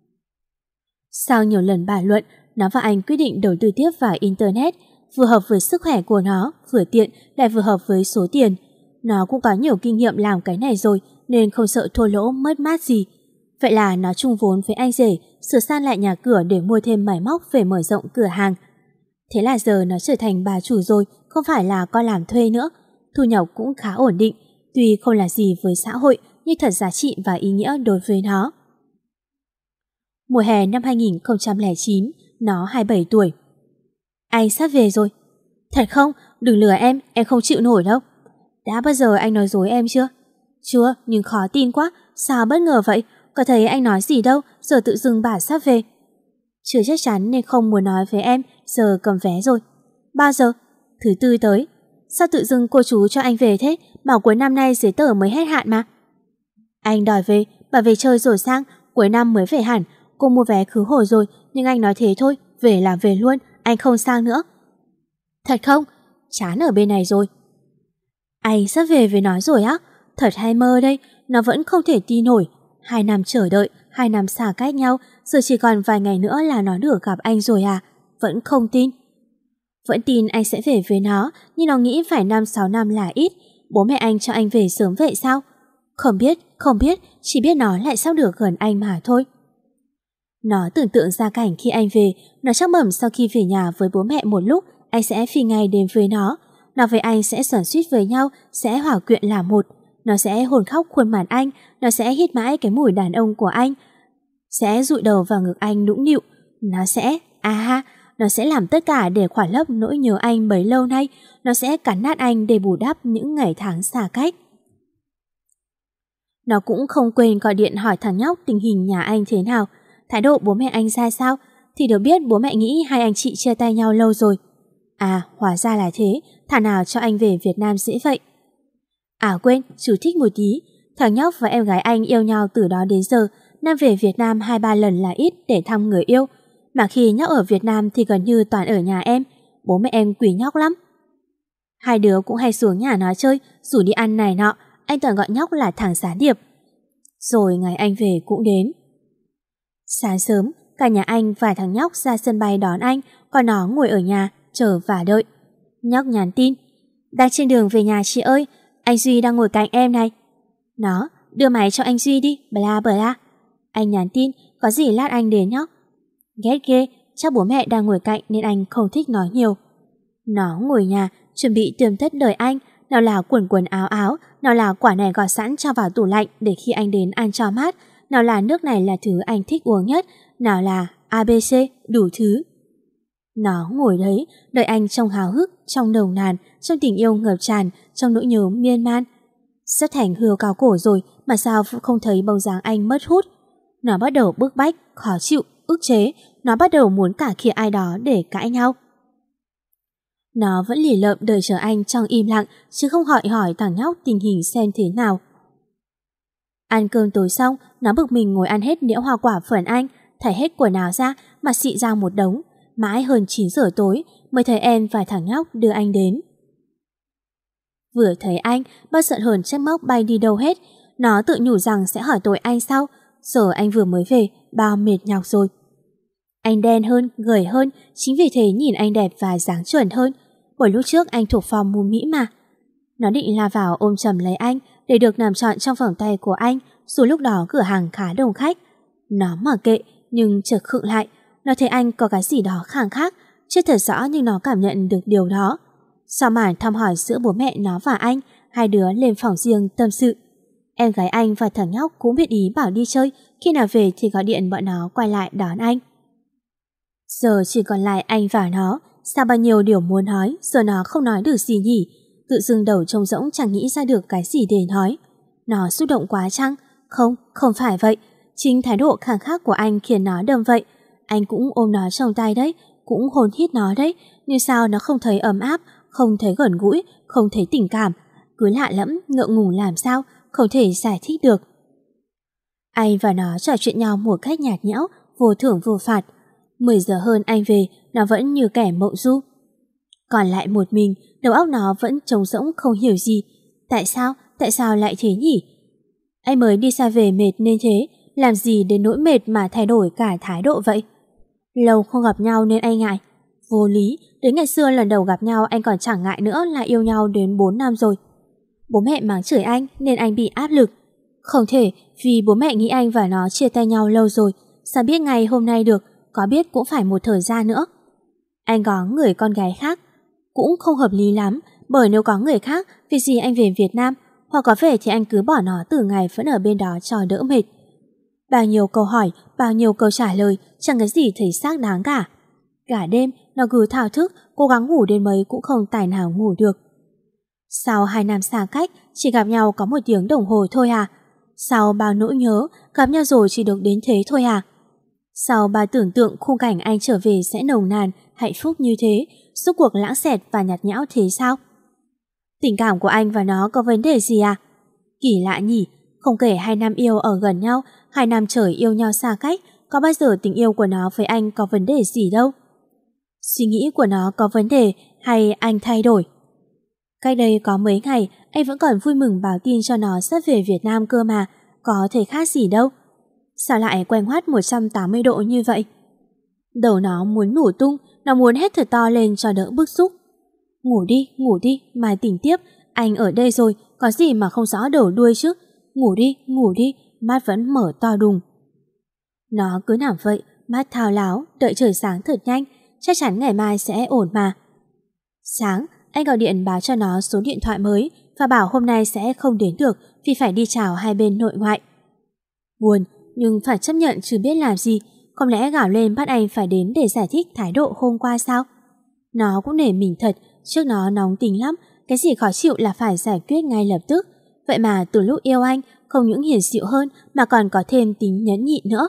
Sau nhiều lần bàn luận, nó và anh quyết định đầu tư tiếp vào Internet, vừa hợp với sức khỏe của nó, vừa tiện, lại vừa hợp với số tiền. Nó cũng có nhiều kinh nghiệm làm cái này rồi, nên không sợ thua lỗ mất mát gì. Vậy là nó chung vốn với anh rể, sửa sang lại nhà cửa để mua thêm máy móc về mở rộng cửa hàng. Thế là giờ nó trở thành bà chủ rồi, không phải là con làm thuê nữa. Thu nhập cũng khá ổn định, tuy không là gì với xã hội, nhưng thật giá trị và ý nghĩa đối với nó. Mùa hè năm 2009, nó 27 tuổi. Anh sắp về rồi. Thật không? Đừng lừa em không chịu nổi đâu. Đã bao giờ anh nói dối em chưa? Chưa, nhưng khó tin quá. Sao bất ngờ vậy? Có thấy anh nói gì đâu, giờ tự dưng bảo sắp về. Chưa chắc chắn nên không muốn nói với em, giờ cầm vé rồi. Bao giờ? Thứ Tư tới. Sao tự dưng cô chú cho anh về thế? Bảo cuối năm nay giấy tờ mới hết hạn mà. Anh đòi về, bảo về chơi rồi sang, cuối năm mới về hẳn. Cô mua vé khứ hồi rồi, nhưng anh nói thế thôi, về là về luôn, anh không sang nữa. Thật không? Chán ở bên này rồi. Anh sắp về với nó rồi á? Thật hay mơ đây, nó vẫn không thể tin nổi. 2 năm chờ đợi, 2 năm xa cách nhau, giờ chỉ còn vài ngày nữa là nó được gặp anh rồi à? Vẫn không tin. Vẫn tin anh sẽ về với nó, nhưng nó nghĩ phải 5-6 năm là ít. Bố mẹ anh cho anh về sớm vậy sao? Không biết, chỉ biết nó lại sắp được gần anh mà thôi. Nó tưởng tượng ra cảnh khi anh về, nó chắc mẩm sau khi về nhà với bố mẹ một lúc, anh sẽ phi ngay đến với nó. Nó với anh sẽ xoắn xuýt với nhau, sẽ hòa quyện là một. Nó sẽ hôn khóc khuôn mặt anh, nó sẽ hít mãi cái mùi đàn ông của anh, sẽ dụi đầu vào ngực anh nũng nịu. Nó sẽ làm tất cả để khỏa lấp nỗi nhớ anh bấy lâu nay. Nó sẽ cắn nát anh để bù đắp những ngày tháng xa cách. Nó cũng không quên gọi điện hỏi thằng nhóc tình hình nhà anh thế nào, thái độ bố mẹ anh ra sao, thì được biết bố mẹ nghĩ hai anh chị chia tay nhau lâu rồi. À, hóa ra là thế, thằng nào cho anh về Việt Nam dễ vậy. À quên, chú thích một tí, thằng nhóc và em gái anh yêu nhau từ đó đến giờ, năm về Việt Nam 2-3 lần là ít để thăm người yêu. Mà khi nhóc ở Việt Nam thì gần như toàn ở nhà em, bố mẹ em quý nhóc lắm. Hai đứa cũng hay xuống nhà nó chơi, rủ đi ăn này nọ, anh toàn gọi nhóc là thằng gián điệp. Rồi ngày anh về cũng đến. Sáng sớm, cả nhà anh và thằng nhóc ra sân bay đón anh, còn nó ngồi ở nhà, chờ và đợi. Nhóc nhắn tin: đang trên đường về nhà chị ơi, anh Duy đang ngồi cạnh em này. Nó: đưa máy cho anh Duy đi, bla bla. Anh nhắn tin: có gì lát anh đến nhóc. Ghét ghê, chắc bố mẹ đang ngồi cạnh nên anh không thích nói nhiều. Nó ngồi nhà, chuẩn bị tươm tất đợi anh, nào là quần áo, nào là quả này gọt sẵn cho vào tủ lạnh để khi anh đến ăn cho mát, nào là nước này là thứ anh thích uống nhất, nào là ABC, đủ thứ. Nó ngồi đấy, đợi anh trong háo hức, trong nồng nàn, trong tình yêu ngập tràn, trong nỗi nhớ miên man. Sắp thành hươu cao cổ rồi mà sao không thấy bóng dáng anh mất hút. Nó bắt đầu bức bách, khó chịu, ức chế, nó bắt đầu muốn cả kia ai đó để cãi nhau. Nó vẫn lì lợm đợi chờ anh trong im lặng, chứ không hỏi thằng nhóc tình hình xem thế nào. Ăn cơm tối xong, nó bực mình ngồi ăn hết đĩa hoa quả phần anh, thảy hết quần áo ra mà xị ra một đống. Mãi hơn 9 giờ tối mới thấy em và thằng nhóc đưa anh đến. Vừa thấy anh, bớt giận hờn trách móc bay đi đâu hết. Nó tự nhủ rằng sẽ hỏi tội anh sau. Giờ anh vừa mới về, bao mệt nhọc rồi. Anh đen hơn, gầy hơn, chính vì thế nhìn anh đẹp và dáng chuẩn hơn. Bởi lúc trước anh thuộc form mù mỹ mà. Nó định la vào ôm chầm lấy anh để được nằm trọn trong vòng tay của anh, dù lúc đó cửa hàng khá đông khách. Nó mặc kệ, nhưng chợt khựng lại. Nó thấy anh có cái gì đó khang khác, chưa thật rõ nhưng nó cảm nhận được điều đó. Sau màn thăm hỏi giữa bố mẹ nó và anh, hai đứa lên phòng riêng tâm sự. Em gái anh và thằng nhóc cũng biết ý bảo đi chơi, khi nào về thì gọi điện bọn nó quay lại đón anh. Giờ chỉ còn lại anh và nó, sao bao nhiêu điều muốn nói, giờ nó không nói được gì nhỉ? Tự dưng đầu trống rỗng chẳng nghĩ ra được cái gì để nói. Nó xúc động quá chăng? Không phải vậy. Chính thái độ khăng khắc của anh khiến nó đâm vậy. Anh cũng ôm nó trong tay đấy, cũng hôn hít nó đấy, nhưng sao nó không thấy ấm áp, không thấy gần gũi, không thấy tình cảm, cứ lạ lẫm, ngượng ngùng làm sao, không thể giải thích được. Anh và nó trò chuyện nhau một cách nhạt nhẽo, vô thưởng vô phạt. 10 giờ hơn anh về, nó vẫn như kẻ mộng du. Còn lại một mình, đầu óc nó vẫn trống rỗng không hiểu gì. Tại sao lại thế nhỉ? Anh mới đi xa về mệt nên thế, làm gì đến nỗi mệt mà thay đổi cả thái độ vậy? Lâu không gặp nhau nên anh ngại. Vô lý, đến ngày xưa lần đầu gặp nhau anh còn chẳng ngại nữa là yêu nhau đến 4 năm rồi. Bố mẹ mắng chửi anh nên anh bị áp lực. Không thể, vì bố mẹ nghĩ anh và nó chia tay nhau lâu rồi, sao biết ngày hôm nay được, có biết cũng phải một thời gian nữa. Anh có người con gái khác, cũng không hợp lý lắm, bởi nếu có người khác, vì gì anh về Việt Nam, hoặc có về thì anh cứ bỏ nó từ ngày vẫn ở bên đó cho đỡ mệt. Bao nhiêu câu hỏi, bao nhiêu câu trả lời, chẳng cái gì thấy xác đáng cả. Cả đêm, nó cứ thao thức, cố gắng ngủ đến mấy cũng không tài nào ngủ được. Sau 2 năm xa cách, chỉ gặp nhau có 1 tiếng đồng hồ thôi à? Sau bao nỗi nhớ, gặp nhau rồi chỉ được đến thế thôi à? Sau bao tưởng tượng khung cảnh anh trở về sẽ nồng nàn, hạnh phúc như thế, suốt cuộc lãng xẹt và nhạt nhẽo thế sao? Tình cảm của anh và nó có vấn đề gì à? Kỳ lạ nhỉ, không kể 2 năm yêu ở gần nhau, 2 năm trời yêu nhau xa cách, có bao giờ tình yêu của nó với anh có vấn đề gì đâu. Suy nghĩ của nó có vấn đề hay anh thay đổi? Cách đây có mấy ngày, anh vẫn còn vui mừng báo tin cho nó sắp về Việt Nam cơ mà, có thể khác gì đâu. Sao lại quay ngoắt 180 độ như vậy? Đầu nó muốn nổ tung, nó muốn hét thật to lên cho đỡ bức xúc. Ngủ đi, mai tỉnh tiếp, anh ở đây rồi, có gì mà không rõ đầu đuôi chứ. Ngủ đi, mắt vẫn mở to đùng. Nó cứ nằm vậy, mắt thao láo, đợi trời sáng thật nhanh, chắc chắn ngày mai sẽ ổn mà. Sáng, anh gọi điện báo cho nó số điện thoại mới và bảo hôm nay sẽ không đến được vì phải đi chào hai bên nội ngoại. Buồn, nhưng phải chấp nhận chứ biết làm gì, không lẽ gào lên bắt anh phải đến để giải thích thái độ hôm qua sao? Nó cũng nể mình thật, trước nó nóng tính lắm, cái gì khó chịu là phải giải quyết ngay lập tức. Vậy mà từ lúc yêu anh, không những hiền dịu hơn mà còn có thêm tính nhẫn nhịn nữa.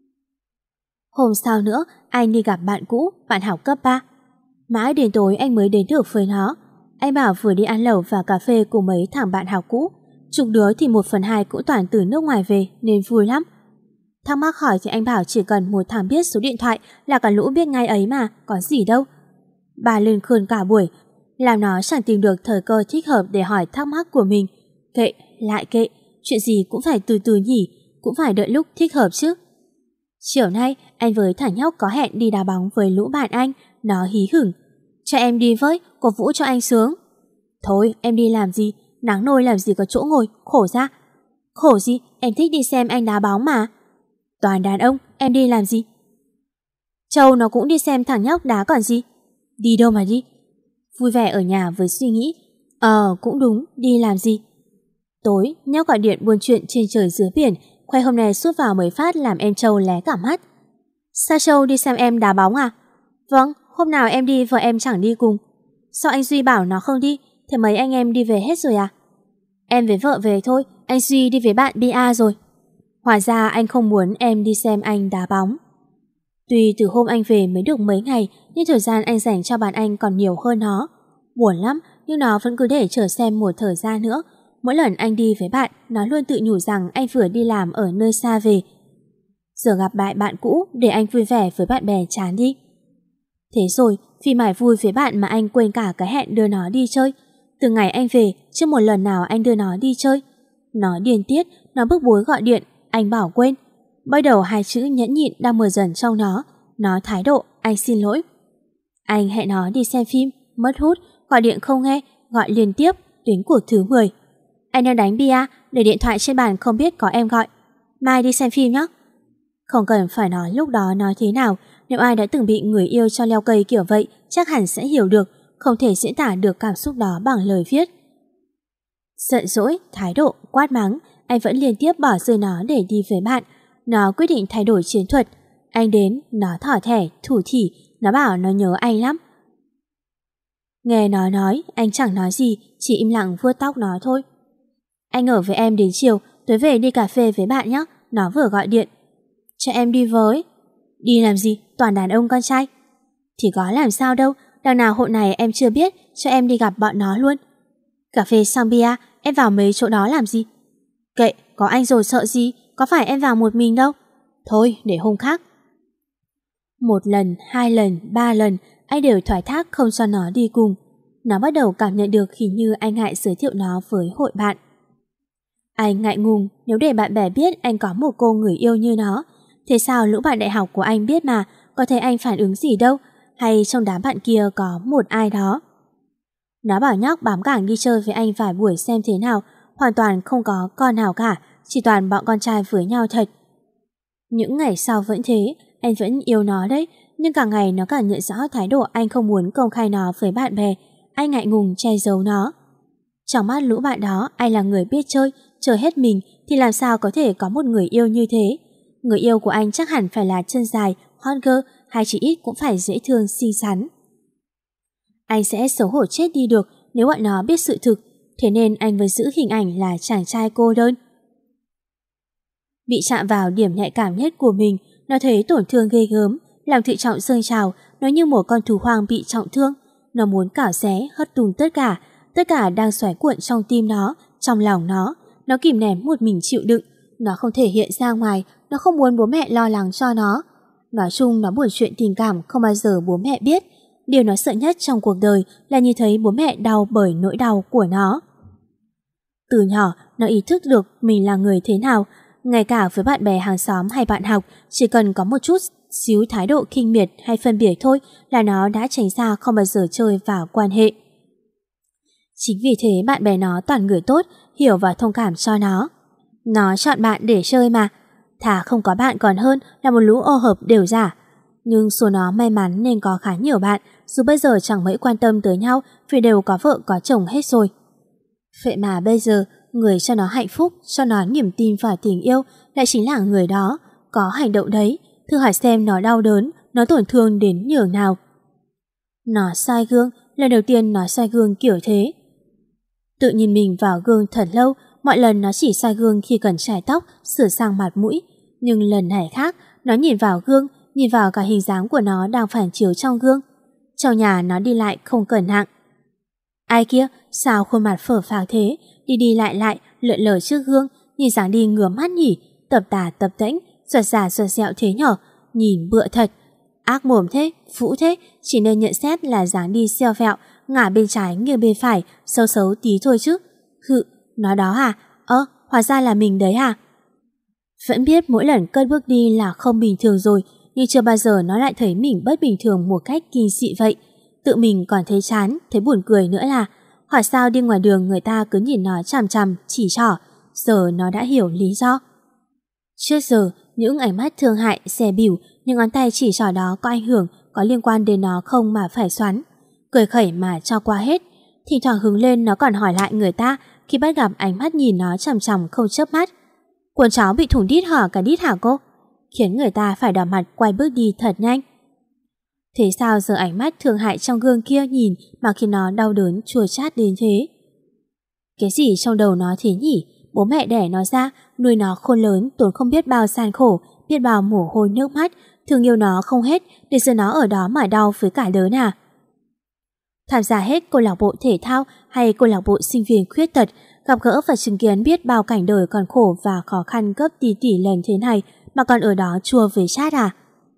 Hôm sau nữa, anh đi gặp bạn cũ, bạn học cấp 3. Mãi đến tối anh mới đến được với nó. Anh bảo vừa đi ăn lẩu và cà phê cùng mấy thằng bạn học cũ. Chục đứa thì 1/2 cũng toàn từ nước ngoài về nên vui lắm. Thắc mắc hỏi thì anh bảo chỉ cần một thằng biết số điện thoại là cả lũ biết ngay ấy mà, có gì đâu. Bà lên khươn cả buổi, làm nó chẳng tìm được thời cơ thích hợp để hỏi thắc mắc của mình. Kệ, lại kệ, chuyện gì cũng phải từ từ nhỉ, cũng phải đợi lúc thích hợp chứ. Chiều nay, anh với thằng nhóc có hẹn đi đá bóng với lũ bạn anh, nó hí hửng. Cho em đi với, cổ vũ cho anh sướng. Thôi, em đi làm gì, nắng nôi làm gì có chỗ ngồi, khổ ra. Khổ gì, em thích đi xem anh đá bóng mà. Toàn đàn ông, em đi làm gì? Châu nó cũng đi xem thằng nhóc đá còn gì. Đi đâu mà đi. Vui vẻ ở nhà với suy nghĩ, cũng đúng, đi làm gì. Tối, nhóc gọi điện buôn chuyện trên trời dưới biển, khoe hôm nay sút vào mới phát làm em Châu lé cả mắt. Sao Châu đi xem em đá bóng à? Vâng, hôm nào em đi vợ em chẳng đi cùng. Sao anh Duy bảo nó không đi, thế mấy anh em đi về hết rồi à? Em với vợ về thôi, anh Duy đi với bạn bia rồi. Hóa ra anh không muốn em đi xem anh đá bóng. Tuy từ hôm anh về mới được mấy ngày, nhưng thời gian anh dành cho bạn anh còn nhiều hơn nó. Buồn lắm, nhưng nó vẫn cứ để chờ xem một thời gian nữa. Mỗi lần anh đi với bạn, nó luôn tự nhủ rằng anh vừa đi làm ở nơi xa về. Giờ gặp lại bạn cũ để anh vui vẻ với bạn bè chán đi. Thế rồi, vì mải vui với bạn mà anh quên cả cái hẹn đưa nó đi chơi. Từ ngày anh về, chưa một lần nào anh đưa nó đi chơi. Nó điên tiết, nó bức bối gọi điện, anh bảo quên. Bắt đầu hai chữ nhẫn nhịn đang mờ dần trong nó thái độ, anh xin lỗi. Anh hẹn nó đi xem phim, mất hút, gọi điện không nghe, gọi liên tiếp, đến cuộc thứ 10. Anh đang đánh bia, để điện thoại trên bàn không biết có em gọi. Mai đi xem phim nhé. Không cần phải nói lúc đó nói thế nào, nếu ai đã từng bị người yêu cho leo cây kiểu vậy, chắc hẳn sẽ hiểu được, không thể diễn tả được cảm xúc đó bằng lời viết. Giận dỗi, thái độ, quát mắng, anh vẫn liên tiếp bỏ rơi nó để đi với bạn. Nó quyết định thay đổi chiến thuật. Anh đến, nó thỏ thẻ, thủ thỉ, nó bảo nó nhớ anh lắm. Nghe nó nói, anh chẳng nói gì, chỉ im lặng vuốt tóc nó thôi. Anh ở với em đến chiều, tối về đi cà phê với bạn nhé, nó vừa gọi điện. Cho em đi với. Đi làm gì, toàn đàn ông con trai. Thì có làm sao đâu, đằng nào hộ này em chưa biết, cho em đi gặp bọn nó luôn. Cà phê xong bia, em vào mấy chỗ đó làm gì? Kệ, có anh rồi sợ gì, có phải em vào một mình đâu. Thôi, để hôm khác. Một lần, 2 lần, 3 lần, anh đều thoái thác không cho nó đi cùng. Nó bắt đầu cảm nhận được hình như anh ngại giới thiệu nó với hội bạn. Anh ngại ngùng nếu để bạn bè biết anh có một cô người yêu như nó. Thế sao lũ bạn đại học của anh biết mà, có thấy anh phản ứng gì đâu, hay trong đám bạn kia có một ai đó. Nó bảo nhóc bám cảng đi chơi với anh vài buổi xem thế nào, hoàn toàn không có con nào cả, chỉ toàn bọn con trai với nhau thật. Những ngày sau vẫn thế, anh vẫn yêu nó đấy, nhưng càng ngày nó càng nhận rõ thái độ anh không muốn công khai nó với bạn bè, anh ngại ngùng che giấu nó. Trong mắt lũ bạn đó, anh là người biết chơi hết mình thì làm sao có thể có một người yêu như thế. Người yêu của anh chắc hẳn phải là chân dài, hot girl hay chỉ ít cũng phải dễ thương, xinh xắn. Anh sẽ xấu hổ chết đi được nếu bọn nó biết sự thực, thế nên anh vẫn giữ hình ảnh là chàng trai cô đơn. Bị chạm vào điểm nhạy cảm nhất của mình, nó thấy tổn thương ghê gớm, lòng tự trọng dâng trào, nó như một con thú hoang bị trọng thương. Nó muốn cào xé, hất tung tất Tất cả đang xoáy cuộn trong tim nó, trong lòng nó kìm nén một mình chịu đựng. Nó không thể hiện ra ngoài, nó không muốn bố mẹ lo lắng cho nó. Nói chung nó buồn chuyện tình cảm không bao giờ bố mẹ biết. Điều nó sợ nhất trong cuộc đời là nhìn thấy bố mẹ đau bởi nỗi đau của nó. Từ nhỏ, nó ý thức được mình là người thế nào. Ngay cả với bạn bè hàng xóm hay bạn học, chỉ cần có một chút xíu thái độ khinh miệt hay phân biệt thôi là nó đã tránh xa, không bao giờ chơi vào quan hệ. Chính vì thế bạn bè nó toàn người tốt, hiểu và thông cảm cho nó. Nó chọn bạn để chơi mà. Thà không có bạn còn hơn là một lũ ô hợp đều giả. Nhưng số nó may mắn nên có khá nhiều bạn, dù bây giờ chẳng mấy quan tâm tới nhau vì đều có vợ có chồng hết rồi. Vậy mà bây giờ, người cho nó hạnh phúc, cho nó niềm tin và tình yêu lại chính là người đó. Có hành động đấy, thử hỏi xem nó đau đớn, nó tổn thương đến nhường nào. Nó soi gương, lần đầu tiên nó soi gương kiểu thế. Tự nhìn mình vào gương thật lâu, mọi lần nó chỉ soi gương khi cần chải tóc, sửa sang mặt mũi. Nhưng lần này khác, nó nhìn vào gương, nhìn vào cả hình dáng của nó đang phản chiếu trong gương. Trong nhà nó đi lại không cẩn nặng. Ai kia, sao khuôn mặt phở phạc thế, đi đi lại, lượn lờ trước gương, nhìn dáng đi ngứa mắt nhỉ, tập tà tập tễnh, ruột già ruột dẹo thế nhỏ, nhìn bựa thật. Ác mồm thế, phũ thế, chỉ nên nhận xét là dáng đi xeo vẹo, ngả bên trái nghiêng bên phải, xấu xấu tí thôi chứ. Hự, nó đó à? Hóa ra là mình đấy à? Vẫn biết mỗi lần cất bước đi là không bình thường rồi, nhưng chưa bao giờ nó lại thấy mình bất bình thường một cách kinh dị vậy. Tự mình còn thấy chán, thấy buồn cười nữa là hỏi sao đi ngoài đường người ta cứ nhìn nó chằm chằm, chỉ trỏ. Giờ nó đã hiểu lý do. Trước giờ, những ánh mắt thương hại, xè bỉu, những ngón tay chỉ trỏ đó có ảnh hưởng, có liên quan đến nó không mà phải xoắn. Cười khẩy mà cho qua hết. Thỉnh thoảng hứng lên nó còn hỏi lại người ta khi bắt gặp ánh mắt nhìn nó chằm chằm không chớp mắt. Quần cháu bị thủng đít hở cả đít hả cô? Khiến người ta phải đỏ mặt quay bước đi thật nhanh. Thế sao giờ ánh mắt thương hại trong gương kia nhìn mà khiến nó đau đớn chua chát đến thế? Cái gì trong đầu nó thế nhỉ? Bố mẹ đẻ nó ra, nuôi nó khôn lớn, tốn không biết bao gian khổ, biết bao mồ hôi nước mắt, thương yêu nó không hết, để giờ nó ở đó mà đau với cả lớn à? Tham gia hết câu lạc bộ thể thao hay câu lạc bộ sinh viên khuyết tật, gặp gỡ và chứng kiến biết bao cảnh đời còn khổ và khó khăn gấp tỷ lần thế này mà còn ở đó chua với chát à?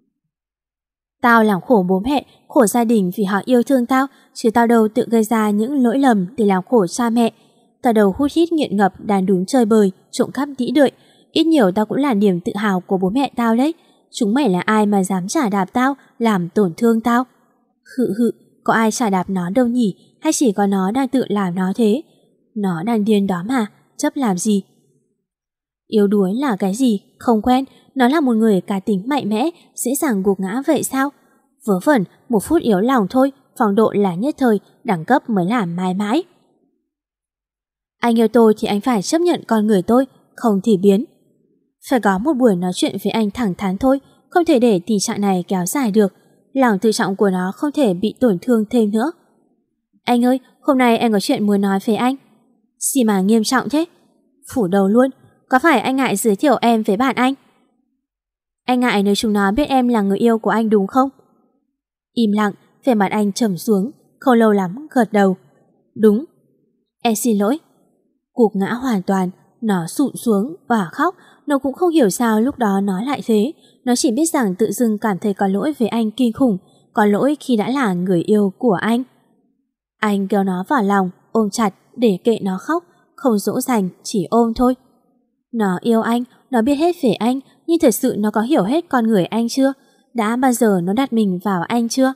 Tao làm khổ bố mẹ, khổ gia đình vì họ yêu thương tao, chứ tao đâu tự gây ra những lỗi lầm để làm khổ cha mẹ. Tao đâu hút hít nghiện ngập, đàn đúng chơi bời, trộm cắp đĩ đợi. Ít nhiều tao cũng là niềm tự hào của bố mẹ tao đấy. Chúng mày là ai mà dám chà đạp tao, làm tổn thương tao? Hự, có ai chà đạp nó đâu nhỉ? Hay chỉ có nó đang tự làm nó thế? Nó đang điên đó mà, chấp làm gì? Yếu đuối là cái gì? Không quen. Nó là một người cá tính mạnh mẽ, dễ dàng gục ngã vậy sao? Vớ vẩn, một phút yếu lòng thôi, phong độ là nhất thời, đẳng cấp mới là mãi mãi. Anh yêu tôi thì anh phải chấp nhận con người tôi, không thì biến. Phải có một buổi nói chuyện với anh thẳng thắn thôi, không thể để tình trạng này kéo dài được. Lòng tự trọng của nó không thể bị tổn thương thêm nữa. Anh ơi, hôm nay em có chuyện muốn nói với anh. Gì mà nghiêm trọng thế? Phủ đầu luôn, có phải anh ngại giới thiệu em với bạn anh? Anh ngại nếu chúng nó biết em là người yêu của anh đúng không? Im lặng, vẻ mặt anh trầm xuống, không lâu lắm gật đầu. Đúng. Em xin lỗi. Gục ngã hoàn toàn, nó sụt xuống và khóc. Nó cũng không hiểu sao lúc đó nó lại thế. Nó chỉ biết rằng tự dưng cảm thấy có lỗi với anh kinh khủng, có lỗi khi đã là người yêu của anh. Anh kéo nó vào lòng, ôm chặt để kệ nó khóc, không dỗ dành, chỉ ôm thôi. Nó yêu anh, nó biết hết về anh, nhưng thật sự nó có hiểu hết con người anh chưa? Đã bao giờ nó đặt mình vào anh chưa?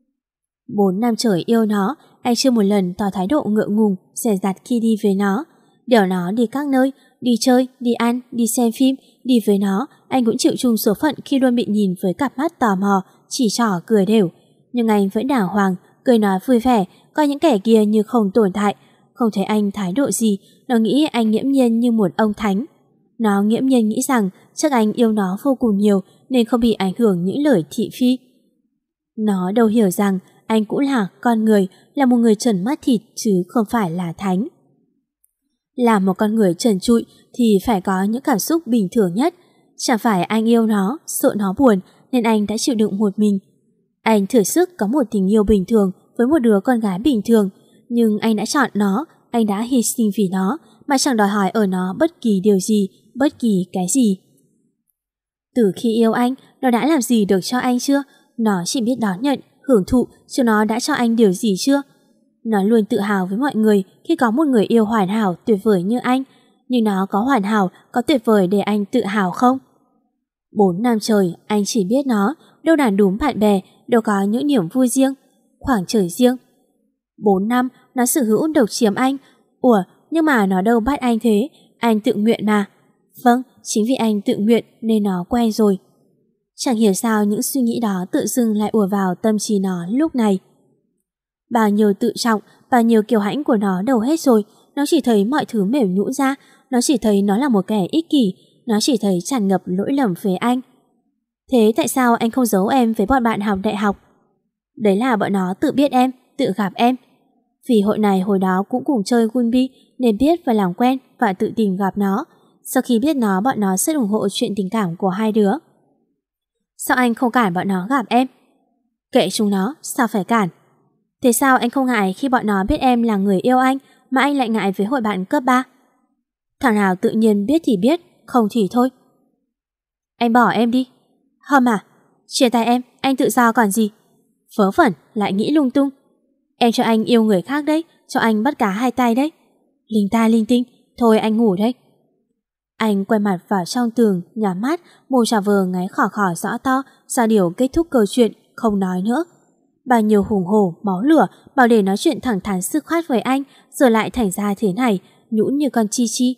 4 năm trời yêu nó, anh chưa một lần tỏ thái độ ngượng ngùng, dè dặt khi đi với nó. Đèo nó đi các nơi, đi chơi, đi ăn, đi xem phim, đi với nó, anh cũng chịu chung số phận khi luôn bị nhìn với cặp mắt tò mò, chỉ trỏ cười đều. Nhưng anh vẫn đàng hoàng, cười nói vui vẻ, coi những kẻ kia như không tồn tại. Không thấy anh thái độ gì, nó nghĩ anh nghiễm nhiên như một ông thánh. Nó nghiễm nhiên nghĩ rằng chắc anh yêu nó vô cùng nhiều nên không bị ảnh hưởng những lời thị phi. Nó đâu hiểu rằng anh cũng là con người, là một người trần mắt thịt chứ không phải là thánh. Là một con người trần trụi thì phải có những cảm xúc bình thường nhất. Chẳng phải anh yêu nó, sợ nó buồn nên anh đã chịu đựng một mình. Anh thử sức có một tình yêu bình thường với một đứa con gái bình thường, Nhưng anh đã chọn nó, anh đã hy sinh vì nó, mà chẳng đòi hỏi ở nó bất kỳ điều gì, bất kỳ cái gì. Từ khi yêu anh, nó đã làm gì được cho anh chưa? Nó chỉ biết đón nhận, hưởng thụ, chứ nó đã cho anh điều gì chưa? Nó luôn tự hào với mọi người khi có một người yêu hoàn hảo, tuyệt vời như anh. Nhưng nó có hoàn hảo, có tuyệt vời để anh tự hào không? 4 năm trời, anh chỉ biết nó, đâu đàn đúm bạn bè, đâu có những niềm vui riêng, khoảng trời riêng. 4 năm, nó sở hữu độc chiếm anh. Ủa, nhưng mà nó đâu bắt anh thế, anh tự nguyện mà. Vâng, chính vì anh tự nguyện nên nó quen rồi. Chẳng hiểu sao những suy nghĩ đó tự dưng lại ùa vào tâm trí nó lúc này. Bao nhiêu tự trọng, bao nhiêu kiêu hãnh của nó đâu hết rồi. Nó chỉ thấy mọi thứ mềm nhũn ra. Nó chỉ thấy nó là một kẻ ích kỷ. Nó chỉ thấy tràn ngập lỗi lầm với anh. Thế tại sao anh không giấu em với bọn bạn học đại học? Đấy là bọn nó tự biết em, tự gặp em. Vì hội này hồi đó cũng cùng chơi Gunbi nên biết và làm quen và tự tìm gặp nó. Sau khi biết nó, bọn nó rất ủng hộ chuyện tình cảm của hai đứa. Sao anh không cản bọn nó gặp em? Kệ chúng nó, sao phải cản? Thế sao anh không ngại khi bọn nó biết em là người yêu anh mà anh lại ngại với hội bạn cấp 3? Thằng nào tự nhiên biết thì biết, không thì thôi. Anh bỏ em đi. Hâm à? Chia tay em, anh tự do còn gì? Vớ vẩn, lại nghĩ lung tung. Em cho anh yêu người khác đấy, cho anh bắt cá hai tay đấy. Linh ta linh tinh, thôi anh ngủ đây. Anh quay mặt vào trong tường, nhắm mắt, môi trà vờ ngáy khỏ khỏ rõ to, ra điều kết thúc câu chuyện, không nói nữa. Bao nhiêu hùng hổ, máu lửa, bảo để nói chuyện thẳng thắn dứt khoát với anh, giờ lại thành ra thế này, nhũn như con chi chi.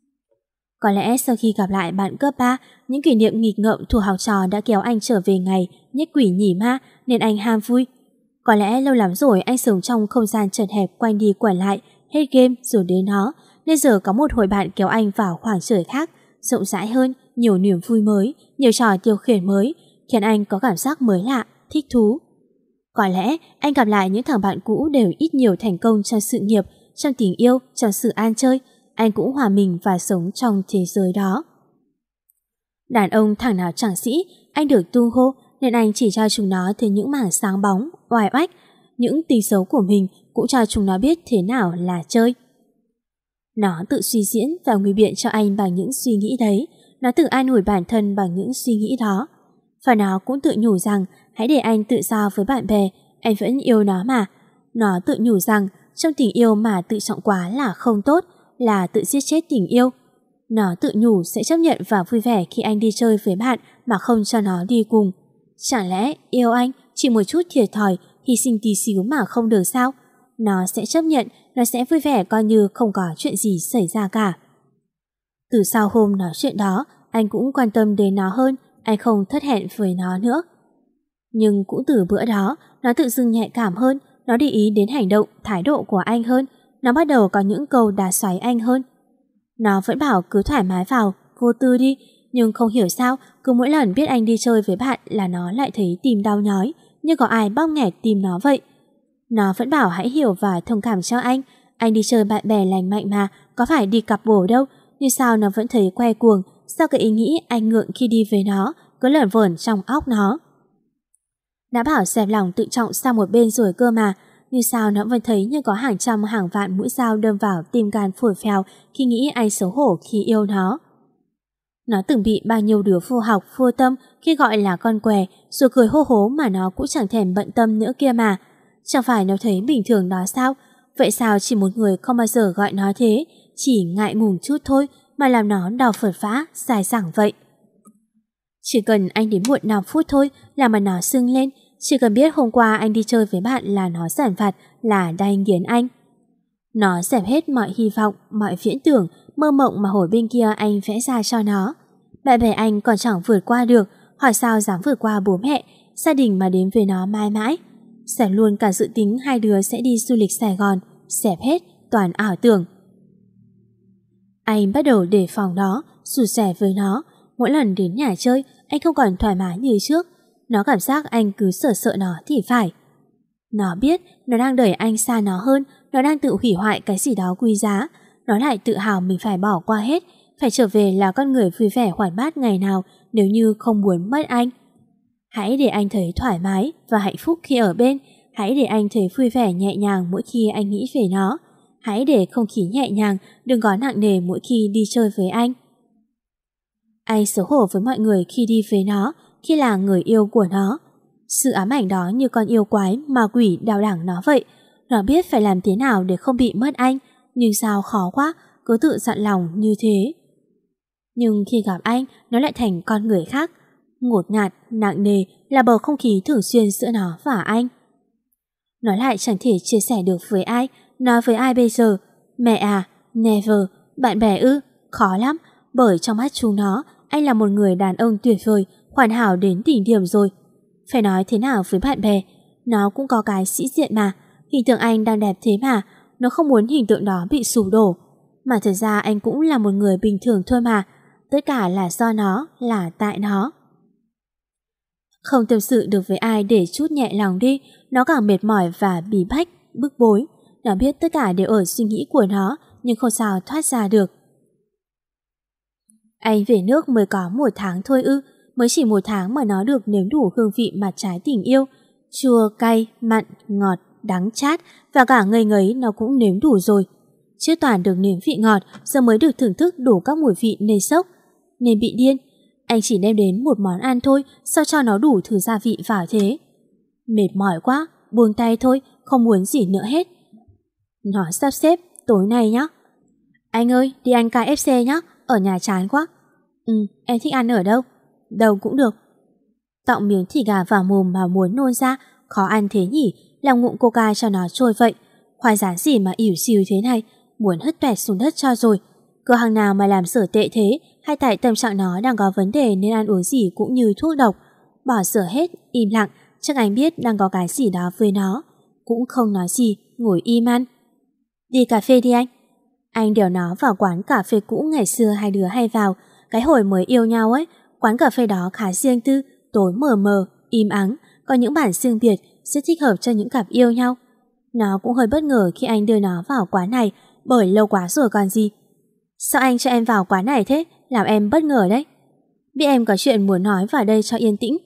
Có lẽ sau khi gặp lại bạn cấp 3, những kỷ niệm nghịch ngợm thủ học trò đã kéo anh trở về ngày nhất quỷ nhỉ ma nên anh ham vui. Có lẽ lâu lắm rồi anh sống trong không gian chật hẹp quanh đi quẩn lại, hết game rồi đến nó, nên giờ có một hội bạn kéo anh vào khoảng trời khác, rộng rãi hơn, nhiều niềm vui mới, nhiều trò tiêu khiển mới, khiến anh có cảm giác mới lạ, thích thú. Có lẽ anh gặp lại những thằng bạn cũ đều ít nhiều thành công trong sự nghiệp, trong tình yêu, trong sự an chơi. Anh cũng hòa mình và sống trong thế giới đó. Đàn ông thằng nào chẳng sĩ, anh được tung hô nên anh chỉ cho chúng nó thấy những mảng sáng bóng, oai oách. Những tính xấu của mình cũng cho chúng nó biết thế nào là chơi. Nó tự suy diễn và nguy biện cho anh bằng những suy nghĩ đấy. Nó tự an ủi bản thân bằng những suy nghĩ đó. Và nó cũng tự nhủ rằng hãy để anh tự do với bạn bè, anh vẫn yêu nó mà. Nó tự nhủ rằng trong tình yêu mà tự trọng quá là không tốt, là tự giết chết tình yêu. Nó tự nhủ sẽ chấp nhận và vui vẻ khi anh đi chơi với bạn mà không cho nó đi cùng. Chẳng lẽ yêu anh chỉ một chút thiệt thòi, hy sinh tí xíu mà không được sao? Nó sẽ chấp nhận, nó sẽ vui vẻ coi như không có chuyện gì xảy ra cả. Từ sau hôm nói chuyện đó, anh cũng quan tâm đến nó hơn, anh không thất hẹn với nó nữa. Nhưng cũng từ bữa đó, nó tự dưng nhạy cảm hơn, nó để ý đến hành động, thái độ của anh hơn. Nó bắt đầu có những câu đá xoáy anh hơn. Nó vẫn bảo cứ thoải mái vào, vô tư đi, nhưng không hiểu sao cứ mỗi lần biết anh đi chơi với bạn là nó lại thấy tim đau nhói, như có ai bóp nghẹt tim nó vậy. Nó vẫn bảo hãy hiểu và thông cảm cho anh đi chơi bạn bè lành mạnh mà, có phải đi cặp bồ đâu, nhưng sao nó vẫn thấy quay cuồng, sao cái ý nghĩ anh ngượng khi đi với nó cứ lởn vởn trong óc nó. Đã bảo dẹp lòng tự trọng sang một bên rồi cơ mà, nhưng sao nó vẫn thấy như có hàng trăm hàng vạn mũi dao đâm vào tim gan phổi phèo khi nghĩ anh xấu hổ khi yêu nó. Nó từng bị bao nhiêu đứa vô học, vô tâm khi gọi là con què, rồi cười hô hố mà nó cũng chẳng thèm bận tâm nữa kia mà. Chẳng phải nó thấy bình thường đó sao? Vậy sao chỉ một người không bao giờ gọi nó thế, chỉ ngại ngùng chút thôi mà làm nó đau phật phá, dài dẳng vậy? Chỉ cần anh đến muộn 5 phút thôi là mà nó sưng lên. Chỉ cần biết hôm qua anh đi chơi với bạn là nó giản vặt, là đay nghiến anh. Nó dẹp hết mọi hy vọng, mọi viễn tưởng, mơ mộng mà hồi bên kia anh vẽ ra cho nó. Bạn bè anh còn chẳng vượt qua được, hỏi sao dám vượt qua bố mẹ, gia đình mà đến với nó mãi mãi. Dẹp luôn cả dự tính hai đứa sẽ đi du lịch Sài Gòn, dẹp hết, toàn ảo tưởng. Anh bắt đầu đề phòng nó, rụt rè với nó. Mỗi lần đến nhà chơi, anh không còn thoải mái như trước. Nó cảm giác anh cứ sợ nó thì phải. Nó biết nó đang đẩy anh xa nó hơn, nó đang tự hủy hoại cái gì đó quý giá. Nó lại tự hào mình phải bỏ qua hết, phải trở về là con người vui vẻ hoạt bát ngày nào nếu như không muốn mất anh. Hãy để anh thấy thoải mái và hạnh phúc khi ở bên. Hãy để anh thấy vui vẻ nhẹ nhàng mỗi khi anh nghĩ về nó. Hãy để không khí nhẹ nhàng, đừng có nặng nề mỗi khi đi chơi với anh. Anh xấu hổ với mọi người khi đi với nó, khi là người yêu của nó. Sự ám ảnh đó như con yêu quái ma quỷ đeo đẳng nó vậy. Nó biết phải làm thế nào để không bị mất anh, nhưng sao khó quá, cứ tự dặn lòng như thế. Nhưng khi gặp anh, nó lại thành con người khác. Ngột ngạt, nặng nề là bầu không khí thường xuyên giữa nó và anh. Nó lại chẳng thể chia sẻ được với ai. Nói với ai bây giờ? Mẹ à? Never. Bạn bè ư? Khó lắm. Bởi trong mắt chúng nó, anh là một người đàn ông tuyệt vời, hoàn hảo đến đỉnh điểm rồi. Phải nói thế nào với bạn bè? Nó cũng có cái sĩ diện mà. Hình tượng anh đang đẹp thế mà. Nó không muốn hình tượng đó bị sụp đổ. Mà thật ra anh cũng là một người bình thường thôi mà. Tất cả là do nó, là tại nó. Không tâm sự được với ai để chút nhẹ lòng đi, nó càng mệt mỏi và bí bách, bức bối. Nó biết tất cả đều ở suy nghĩ của nó, nhưng không sao thoát ra được. Anh về nước mới có 1 tháng thôi ư? Mới chỉ 1 tháng mà nó được nếm đủ hương vị mặt trái tình yêu. Chua, cay, mặn, ngọt, đắng, chát và cả ngây ngấy nó cũng nếm đủ rồi. Chưa toàn được nếm vị ngọt, giờ mới được thưởng thức đủ các mùi vị nên sốc, nên bị điên. Anh chỉ đem đến một món ăn thôi, sao cho nó đủ thứ gia vị vào thế? Mệt mỏi quá, buông tay thôi, không muốn gì nữa hết. Nó sắp xếp, tối nay nhá. Anh ơi, đi ăn KFC nhá, ở nhà chán quá. Em thích ăn ở đâu? Đâu cũng được. Tọng miếng thịt gà vào mồm mà muốn nôn ra, khó ăn thế nhỉ, làm ngụm coca cho nó trôi vậy. Khoai rán gì mà ỉu xìu thế này, muốn hất toẹt xuống đất cho rồi. Cửa hàng nào mà làm sở tệ thế, hay tại tâm trạng nó đang có vấn đề nên ăn uống gì cũng như thuốc độc. Bỏ sửa hết, im lặng, chắc anh biết đang có cái gì đó với nó. Cũng không nói gì, ngồi im ăn. Đi cà phê đi anh. Anh đèo nó vào quán cà phê cũ ngày xưa hai đứa hay vào, cái hồi mới yêu nhau ấy. Quán cà phê đó khá riêng tư, tối mờ mờ, im ắng, có những bản riêng biệt, rất thích hợp cho những cặp yêu nhau. Nó cũng hơi bất ngờ khi anh đưa nó vào quán này, bởi lâu quá rồi còn gì. Sao anh cho em vào quán này thế? Làm em bất ngờ đấy. Biết em có chuyện muốn nói vào đây cho yên tĩnh.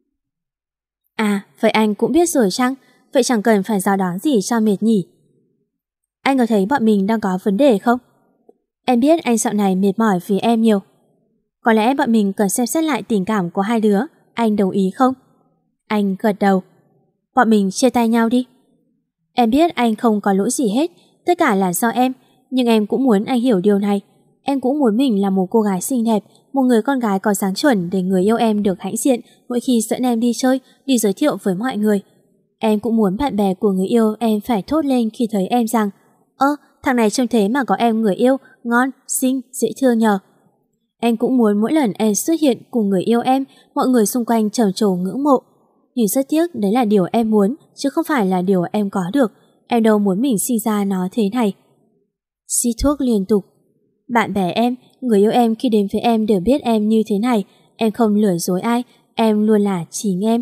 À, vậy anh cũng biết rồi chăng? Vậy chẳng cần phải giáo đoán gì cho mệt nhỉ? Anh có thấy bọn mình đang có vấn đề không? Em biết anh dạo này mệt mỏi vì em nhiều. Có lẽ bọn mình cần xem xét lại tình cảm của hai đứa. Anh đồng ý không? Anh gật đầu. Bọn mình chia tay nhau đi. Em biết anh không có lỗi gì hết, tất cả là do em. Nhưng em cũng muốn anh hiểu điều này. Em cũng muốn mình là một cô gái xinh đẹp, một người con gái có dáng chuẩn để người yêu em được hãnh diện mỗi khi dẫn em đi chơi, đi giới thiệu với mọi người. Em cũng muốn bạn bè của người yêu em phải thốt lên khi thấy em rằng thằng này trông thế mà có em người yêu, ngon, xinh, dễ thương nhờ. Em cũng muốn mỗi lần em xuất hiện cùng người yêu em, mọi người xung quanh trầm trồ ngưỡng mộ. Nhưng rất tiếc đấy là điều em muốn, chứ không phải là điều em có được. Em đâu muốn mình sinh ra nó thế này. Xịt thuốc liên tục. Bạn bè em, người yêu em khi đến với em đều biết em như thế này. Em không lừa dối ai, em luôn là chính em.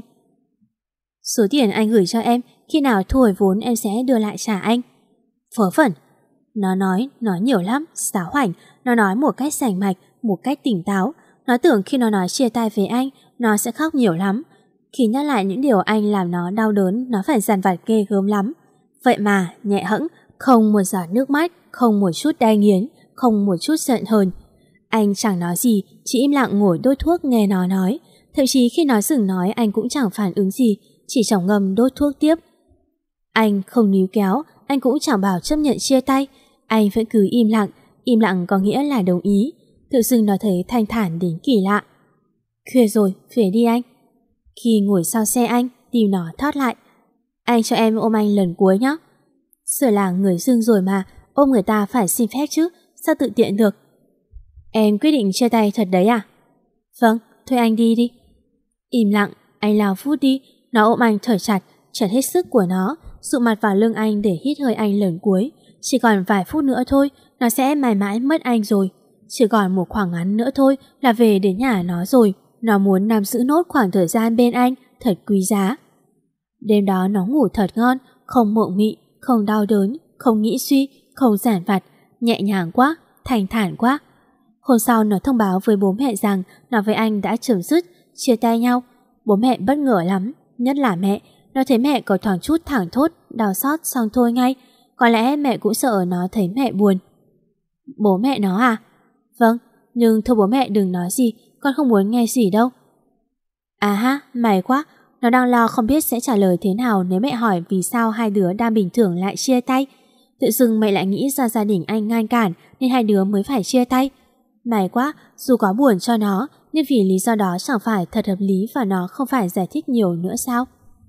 Số tiền anh gửi cho em, khi nào thu hồi vốn em sẽ đưa lại trả anh. Vớ vẩn. Nó nói nhiều lắm, xáo hoảnh. Nó nói một cách rành mạch, một cách tỉnh táo. Nó tưởng khi nó nói chia tay với anh, nó sẽ khóc nhiều lắm. Khi nhắc lại những điều anh làm nó đau đớn, nó phải dằn vặt ghê gớm lắm. Vậy mà, nhẹ hẫng, không một giọt nước mắt, không một chút đai nghiến, không một chút giận hờn. Anh chẳng nói gì, chỉ im lặng ngồi đốt thuốc nghe nó nói. Thậm chí khi nó dừng nói anh cũng chẳng phản ứng gì, chỉ tròng ngâm đốt thuốc tiếp. Anh không níu kéo, anh cũng chẳng bảo chấp nhận chia tay. Anh vẫn cứ im lặng có nghĩa là đồng ý. Tự dưng nó thấy thanh thản đến kỳ lạ. Khuya rồi, về đi anh. Khi ngồi sau xe anh, tim nó thót lại. Anh cho em ôm anh lần cuối nhé. Sửa là người dưng rồi mà, ôm người ta phải xin phép chứ, sao tự tiện được. Em quyết định chia tay thật đấy à? Vâng, thôi anh đi đi. Im lặng, anh lao phút đi. Nó ôm anh thở chặt hết sức của nó, dụ mặt vào lưng anh để hít hơi anh lần cuối. Chỉ còn vài phút nữa thôi, nó sẽ mãi mãi mất anh rồi. Chỉ còn một khoảng ngắn nữa thôi là về đến nhà nó rồi. Nó muốn nắm giữ nốt khoảng thời gian bên anh, thật quý giá. Đêm đó nó ngủ thật ngon, không mộng mị, không đau đớn, không nghĩ suy, không giản vặt, nhẹ nhàng quá, thanh thản quá. Hôm sau nó thông báo với bố mẹ rằng nó với anh đã chấm dứt, chia tay nhau. Bố mẹ bất ngờ lắm, nhất là mẹ. Nó thấy mẹ có thoáng chút thảng thốt, đau xót xong thôi ngay. Có lẽ mẹ cũng sợ nó thấy mẹ buồn. Bố mẹ nó à? Vâng, nhưng thôi bố mẹ đừng nói gì, con không muốn nghe gì đâu. À ha, may quá. Nó đang lo không biết sẽ trả lời thế nào nếu mẹ hỏi vì sao hai đứa đang bình thường lại chia tay. Tự dưng mẹ lại nghĩ ra gia đình anh ngăn cản nên hai đứa mới phải chia tay. May quá, dù có buồn cho nó, nhưng vì lý do đó chẳng phải thật hợp lý và nó không phải giải thích nhiều nữa sao?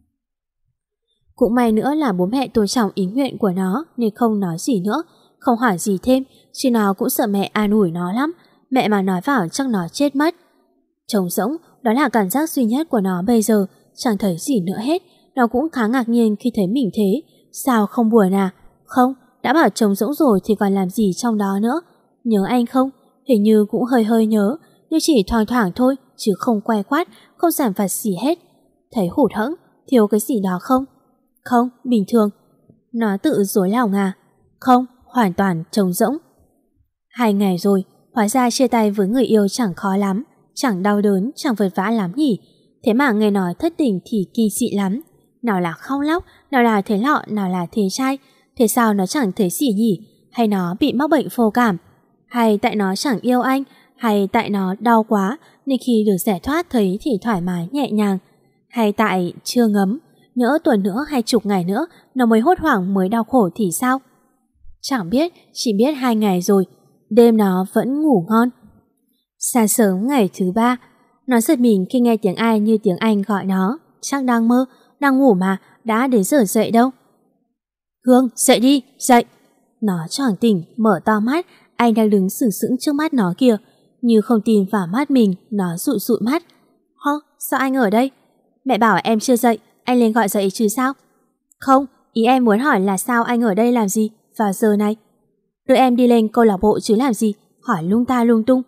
Cũng may nữa là bố mẹ tôn trọng ý nguyện của nó nên không nói gì nữa, không hỏi gì thêm, chứ nó cũng sợ mẹ an ủi nó lắm. Mẹ mà nói vào chắc nó chết mất. Trống rỗng, đó là cảm giác duy nhất của nó bây giờ, chẳng thấy gì nữa hết. Nó cũng khá ngạc nhiên khi thấy mình thế. Sao không buồn à? Không, đã bảo trống rỗng rồi thì còn làm gì trong đó nữa. Nhớ anh không? Hình như cũng hơi hơi nhớ, nhưng chỉ thoảng thoảng thôi, chứ không quay quát, không giảm phạt gì hết. Thấy hụt hẫng, thiếu cái gì đó không? Không, bình thường. Nó tự dối lòng à? Không, hoàn toàn trống rỗng. 2 ngày rồi, hóa ra chia tay với người yêu chẳng khó lắm, chẳng đau đớn, chẳng vật vã lắm nhỉ. Thế mà nghe nói thất tình thì kỳ dị lắm. Nào là khóc lóc, nào là thế lọ, nào là thế trai. Thế sao nó chẳng thấy gì nhỉ? Hay nó bị mắc bệnh vô cảm? Hay tại nó chẳng yêu anh? Hay tại nó đau quá nên khi được giải thoát thấy thì thoải mái nhẹ nhàng? Hay tại chưa ngấm, nhỡ tuần nữa hay chục ngày nữa nó mới hốt hoảng mới đau khổ thì sao? Chẳng biết, chỉ biết 2 ngày rồi, đêm nó vẫn ngủ ngon. Sáng sớm ngày thứ 3, nó giật mình khi nghe tiếng ai như tiếng Anh gọi nó. Chắc đang mơ, đang ngủ mà, đã đến giờ dậy đâu. Hương, dậy đi, dậy. Nó choàng tỉnh, mở to mắt, anh đang đứng sừng sững trước mắt nó kìa. Như không tin vào mắt mình, nó dụi dụi mắt. Hơ, sao anh ở đây? Mẹ bảo em chưa dậy, anh lên gọi dậy chứ sao? Không, ý em muốn hỏi là sao anh ở đây làm gì vào giờ này? Đưa em đi lên câu lạc bộ chứ làm gì? Hỏi lung ta lung tung.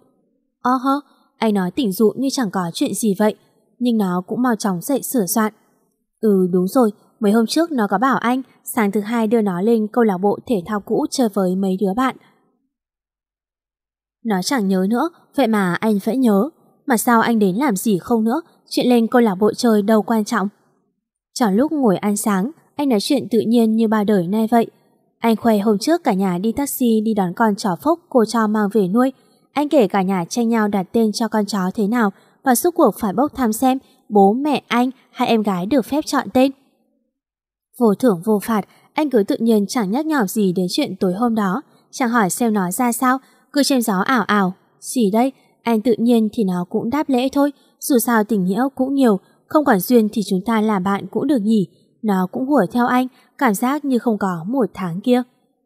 Anh nói tỉnh dụ như chẳng có chuyện gì vậy. Nhưng nó cũng mau chóng dậy sửa soạn. Đúng rồi, mấy hôm trước nó có bảo anh sáng thứ 2 đưa nó lên câu lạc bộ thể thao cũ chơi với mấy đứa bạn. Nó chẳng nhớ nữa, vậy mà anh vẫn nhớ. Mà sao anh đến làm gì không nữa? Chuyện lên câu lạc bộ chơi đâu quan trọng. Trong lúc ngồi ăn sáng, anh nói chuyện tự nhiên như ba đời nay vậy. Anh khoe hôm trước cả nhà đi taxi đi đón con chó phốc cô cho mang về nuôi. Anh kể cả nhà tranh nhau đặt tên cho con chó thế nào và suốt cuộc phải bốc thăm xem bố mẹ anh hay em gái được phép chọn tên. Vô thưởng vô phạt, anh cứ tự nhiên chẳng nhắc nhở gì đến chuyện tối hôm đó, chẳng hỏi xem nó ra sao, cứ chém gió ảo ảo. Gì đây, anh tự nhiên thì nó cũng đáp lễ thôi, dù sao tình nghĩa cũng nhiều, không còn duyên thì chúng ta làm bạn cũng được nhỉ. Nó cũng hùa theo anh, cảm giác như không có 1 tháng kia.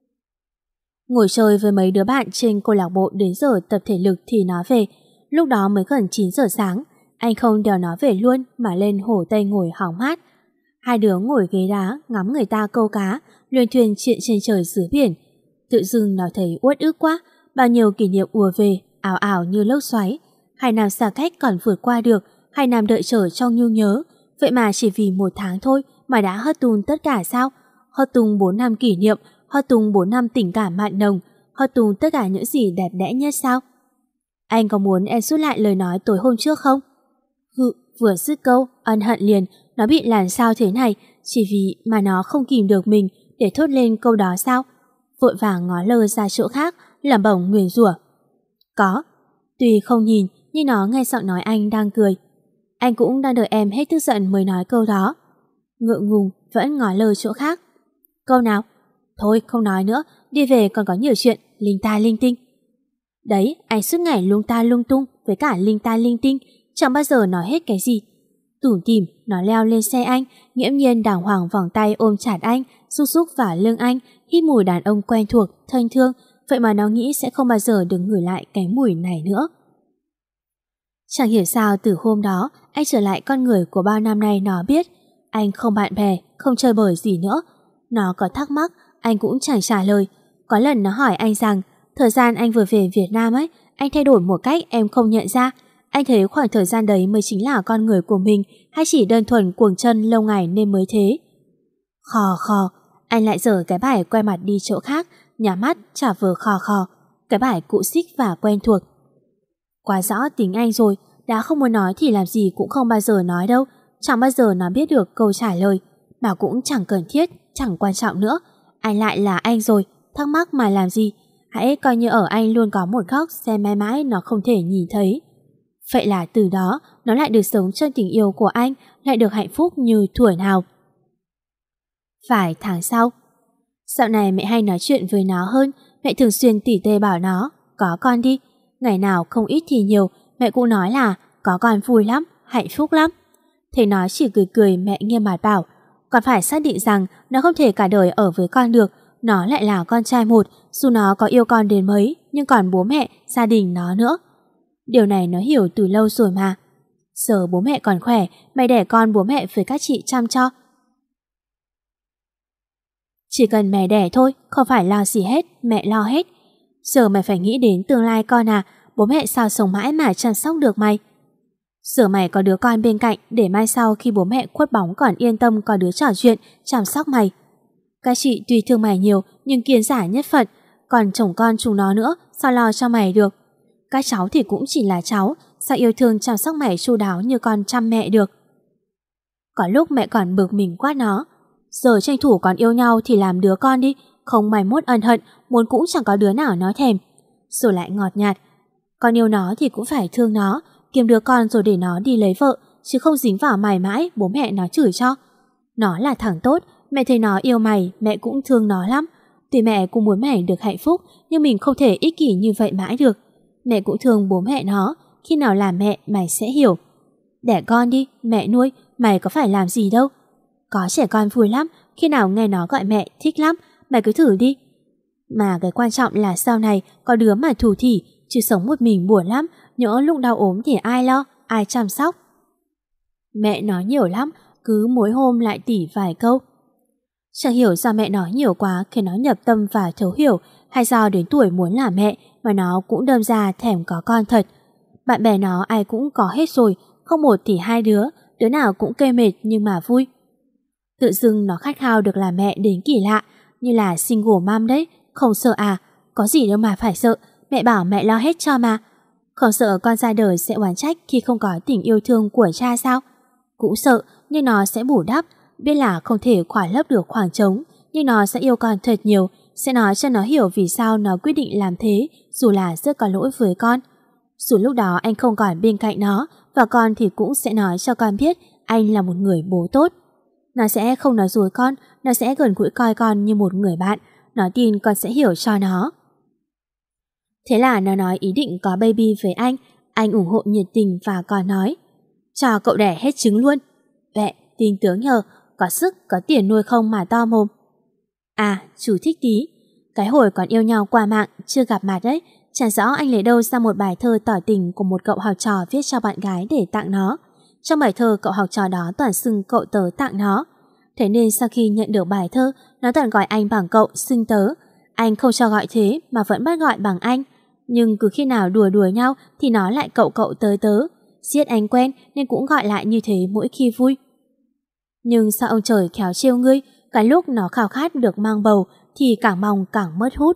Ngồi chơi với mấy đứa bạn trên câu lạc bộ đến giờ tập thể lực thì nó về. Lúc đó mới gần 9 giờ sáng, anh không đèo nó về luôn mà lên hồ Tây ngồi hóng mát. Hai đứa ngồi ghế đá ngắm người ta câu cá, luyện thuyền chuyện trên trời dưới biển. Tự dưng nó thấy uất ức quá, bao nhiêu kỷ niệm ùa về, ảo ảo như lốc xoáy. 2 năm xa cách còn vượt qua được, 2 năm đợi chờ trong nhu nhớ. Vậy mà chỉ vì 1 tháng thôi mà đã hất tung tất cả sao? Hất tung 4 năm kỷ niệm, hất tung 4 năm tình cảm mặn nồng, hất tung tất cả những gì đẹp đẽ nhất sao? Anh có muốn em rút lại lời nói tối hôm trước không? Vừa dứt câu, ân hận liền, nó bị làm sao thế này, chỉ vì mà nó không kìm được mình để thốt lên câu đó sao? Vội vàng ngó lơ ra chỗ khác, lẩm bẩm nguyền rủa. Có. Tuy không nhìn, nhưng nó nghe giọng nói anh đang cười. Anh cũng đang đợi em hết tức giận mới nói câu đó. Ngượng ngùng, vẫn ngó lơ chỗ khác. Câu nào? Thôi không nói nữa, đi về còn có nhiều chuyện, linh ta linh tinh. Đấy, anh suốt ngày lung ta lung tung với cả linh ta linh tinh, chẳng bao giờ nói hết cái gì. Tủm tỉm, nó leo lên xe anh, nghiễm nhiên đàng hoàng vòng tay ôm chặt anh, xúc xúc vào lưng anh, hít mùi đàn ông quen thuộc, thân thương, vậy mà nó nghĩ sẽ không bao giờ được ngửi lại cái mùi này nữa. Chẳng hiểu sao từ hôm đó, anh trở lại con người của bao năm nay nó biết. Anh không bạn bè, không chơi bời gì nữa. Nó có thắc mắc, anh cũng chẳng trả lời. Có lần nó hỏi anh rằng, thời gian anh vừa về Việt Nam ấy, anh thay đổi một cách em không nhận ra. Anh thấy khoảng thời gian đấy mới chính là con người của mình, hay chỉ đơn thuần cuồng chân lâu ngày nên mới thế? Khò khò, anh lại dở cái bài quay mặt đi chỗ khác, nhắm mắt chả vừa khò khò, cái bài cũ xích và quen thuộc. Quá rõ tính anh rồi, đã không muốn nói thì làm gì cũng không bao giờ nói đâu, chẳng bao giờ nó biết được câu trả lời. Mà cũng chẳng cần thiết, chẳng quan trọng nữa. Anh lại là anh rồi, thắc mắc mà làm gì. Hãy coi như ở anh luôn có một góc xem mãi mãi nó không thể nhìn thấy. Vậy là từ đó nó lại được sống trong tình yêu của anh, lại được hạnh phúc như thuở nào. Vài tháng sau, dạo này mẹ hay nói chuyện với nó hơn. Mẹ thường xuyên tỉ tê bảo nó có con đi. Ngày nào không ít thì nhiều, mẹ cũng nói là có con vui lắm, hạnh phúc lắm. Thế nó chỉ cười cười, mẹ nghiêm mặt bảo còn phải xác định rằng nó không thể cả đời ở với con được. Nó lại là con trai một, dù nó có yêu con đến mấy nhưng còn bố mẹ, gia đình nó nữa. Điều này nó hiểu từ lâu rồi mà. Giờ bố mẹ còn khỏe, mày đẻ con bố mẹ với các chị chăm cho. Chỉ cần mẹ đẻ thôi, không phải lo gì hết, mẹ lo hết. Giờ mày phải nghĩ đến tương lai con à, bố mẹ sao sống mãi mà chăm sóc được mày. Giờ mày có đứa con bên cạnh để mai sau khi bố mẹ khuất bóng còn yên tâm có đứa trò chuyện, chăm sóc mày. Các chị tuy thương mày nhiều nhưng kiên giả nhất phận, còn chồng con chúng nó nữa, sao lo cho mày được. Các cháu thì cũng chỉ là cháu, sao yêu thương chăm sóc mày chu đáo như con chăm mẹ được. Có lúc mẹ còn bực mình quát nó, giờ tranh thủ còn yêu nhau thì làm đứa con đi, không mày mốt ân hận, muốn cũng chẳng có đứa nào nói thèm. Rồi lại ngọt nhạt, con yêu nó thì cũng phải thương nó, kiếm đứa con rồi để nó đi lấy vợ, chứ không dính vào mày mãi, bố mẹ nó chửi cho. Nó là thằng tốt, mẹ thấy nó yêu mày, mẹ cũng thương nó lắm. Tuy mẹ cũng muốn mày được hạnh phúc, nhưng mình không thể ích kỷ như vậy mãi được. Mẹ cũng thương bố mẹ nó, khi nào làm mẹ mày sẽ hiểu. Đẻ con đi, mẹ nuôi, mày có phải làm gì đâu. Có trẻ con vui lắm, khi nào nghe nó gọi mẹ thích lắm, mày cứ thử đi. Mà cái quan trọng là sau này có đứa mà thủ thỉ, chứ sống một mình buồn lắm, nhỡ lúc đau ốm thì ai lo, ai chăm sóc. Mẹ nói nhiều lắm, cứ mỗi hôm lại tỉ vài câu. Chẳng hiểu sao mẹ nói nhiều quá khiến nó nhập tâm và thấu hiểu, hay do đến tuổi muốn làm mẹ mà nó cũng đâm ra thèm có con thật. Bạn bè nó ai cũng có hết rồi, không một thì hai đứa nào cũng kê mệt nhưng mà vui. Tự dưng nó khát khao được làm mẹ đến kỳ lạ, như là single mom đấy, không sợ à, có gì đâu mà phải sợ, mẹ bảo mẹ lo hết cho mà. Không sợ con ra đời sẽ oán trách khi không có tình yêu thương của cha sao? Cũng sợ, nhưng nó sẽ bù đắp, biết là không thể khỏa lấp được khoảng trống, nhưng nó sẽ yêu con thật nhiều, sẽ nói cho nó hiểu vì sao nó quyết định làm thế, dù là rất có lỗi với con. Dù lúc đó anh không còn bên cạnh nó, và con thì cũng sẽ nói cho con biết anh là một người bố tốt. Nó sẽ không nói dối con, nó sẽ gần gũi coi con như một người bạn, nó tin con sẽ hiểu cho nó. Thế là nó nói ý định có baby với anh ủng hộ nhiệt tình và còn nói, cho cậu đẻ hết trứng luôn. Mẹ, tin tướng nhờ, có sức, có tiền nuôi không mà to mồm. À, chú thích tí. Cái hồi còn yêu nhau qua mạng, chưa gặp mặt đấy, chẳng rõ anh lấy đâu ra một bài thơ tỏ tình của một cậu học trò viết cho bạn gái để tặng nó. Trong bài thơ cậu học trò đó toàn xưng cậu tớ tặng nó. Thế nên sau khi nhận được bài thơ, nó toàn gọi anh bằng cậu, xưng tớ. Anh không cho gọi thế mà vẫn bắt gọi bằng anh. Nhưng cứ khi nào đùa đùa nhau thì nó lại cậu cậu tớ tớ. Giết anh quen nên cũng gọi lại như thế mỗi khi vui. Nhưng sao ông trời khéo trêu ngươi, cái lúc nó khao khát được mang bầu thì càng mong càng mất hút.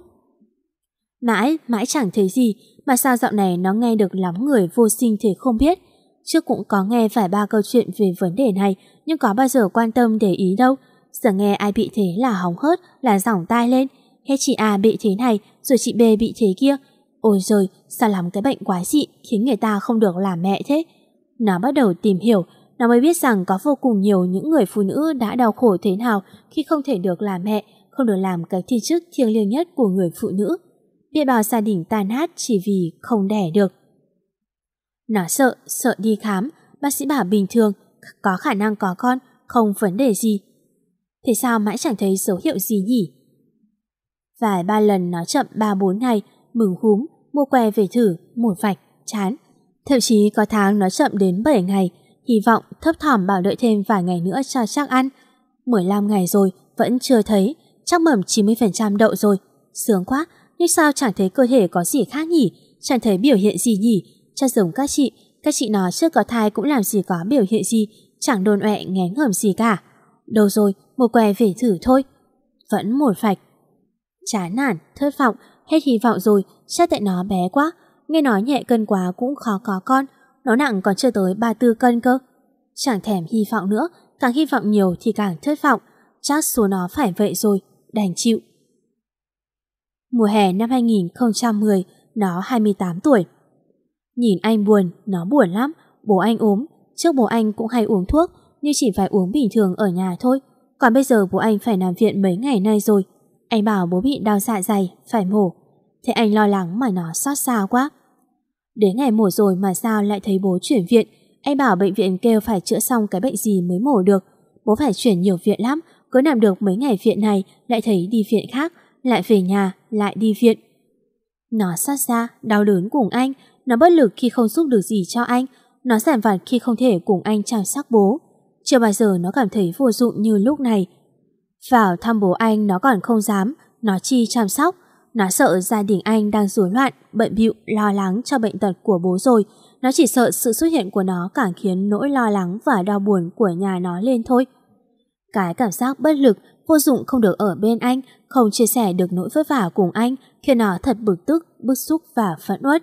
Mãi chẳng thấy gì, mà sao dạo này nó nghe được lắm người vô sinh thì không biết. Trước cũng có nghe vài ba câu chuyện về vấn đề này, nhưng có bao giờ quan tâm để ý đâu. Giờ nghe ai bị thế là hóng hớt, là giỏng tai lên. Hết chị A bị thế này, rồi chị B bị thế kia. Ôi giời, sao lắm cái bệnh quái dị khiến người ta không được làm mẹ thế. Nó bắt đầu tìm hiểu, nó mới biết rằng có vô cùng nhiều những người phụ nữ đã đau khổ thế nào khi không thể được làm mẹ, không được làm cái thiên chức thiêng liêng nhất của người phụ nữ. Biết bao gia đình tan nát chỉ vì không đẻ được. Nó sợ đi khám, bác sĩ bảo bình thường, có khả năng có con, không vấn đề gì. Thế sao mãi chẳng thấy dấu hiệu gì nhỉ? Vài ba lần nó chậm 3-4 ngày, mừng húm, mua que về thử, một vạch, chán. Thậm chí có tháng nó chậm đến 7 ngày, hy vọng thấp thỏm bảo đợi thêm vài ngày nữa cho chắc ăn. 15 ngày rồi, vẫn chưa thấy, chắc mầm 90% đậu rồi. Sướng quá, nhưng sao chẳng thấy cơ thể có gì khác nhỉ? Chẳng thấy biểu hiện gì nhỉ? Chắc giống các chị nó trước có thai cũng làm gì có biểu hiện gì, chẳng đôn ọe ngén ngẩm gì cả. Đâu rồi, mua que về thử thôi. Vẫn một vạch. Chán nản, thất vọng, hết hy vọng rồi, chắc tại nó bé quá. Nghe nói nhẹ cân quá cũng khó có con, nó nặng còn chưa tới 34 cân cơ. Chẳng thèm hy vọng nữa, càng hy vọng nhiều thì càng thất vọng. Chắc số nó phải vậy rồi, đành chịu. Mùa hè năm 2010, nó 28 tuổi. Nhìn anh buồn, nó buồn lắm. Bố anh ốm, trước bố anh cũng hay uống thuốc, nhưng chỉ phải uống bình thường ở nhà thôi. Còn bây giờ bố anh phải nằm viện mấy ngày nay rồi. Anh bảo bố bị đau dạ dày, phải mổ. Thế anh lo lắng mà nó xót xa quá. Đến ngày mổ rồi mà sao lại thấy bố chuyển viện. Anh bảo bệnh viện kêu phải chữa xong cái bệnh gì mới mổ được. Bố phải chuyển nhiều viện lắm. Cứ nằm được mấy ngày viện này lại thấy đi viện khác, lại về nhà, lại đi viện. Nó xót xa, đau đớn cùng anh. Nó bất lực khi không giúp được gì cho anh. Nó giản vặt khi không thể cùng anh chăm sóc bố. Chưa bao giờ nó cảm thấy vô dụng như lúc này. Vào thăm bố anh nó còn không dám. Nó chi chăm sóc. Nó sợ gia đình anh đang rối loạn, bận bịu, lo lắng cho bệnh tật của bố rồi. Nó chỉ sợ sự xuất hiện của nó càng khiến nỗi lo lắng và đau buồn của nhà nó lên thôi. Cái cảm giác bất lực, vô dụng không được ở bên anh, không chia sẻ được nỗi vất vả cùng anh, khiến nó thật bực tức, bức xúc và phẫn uất.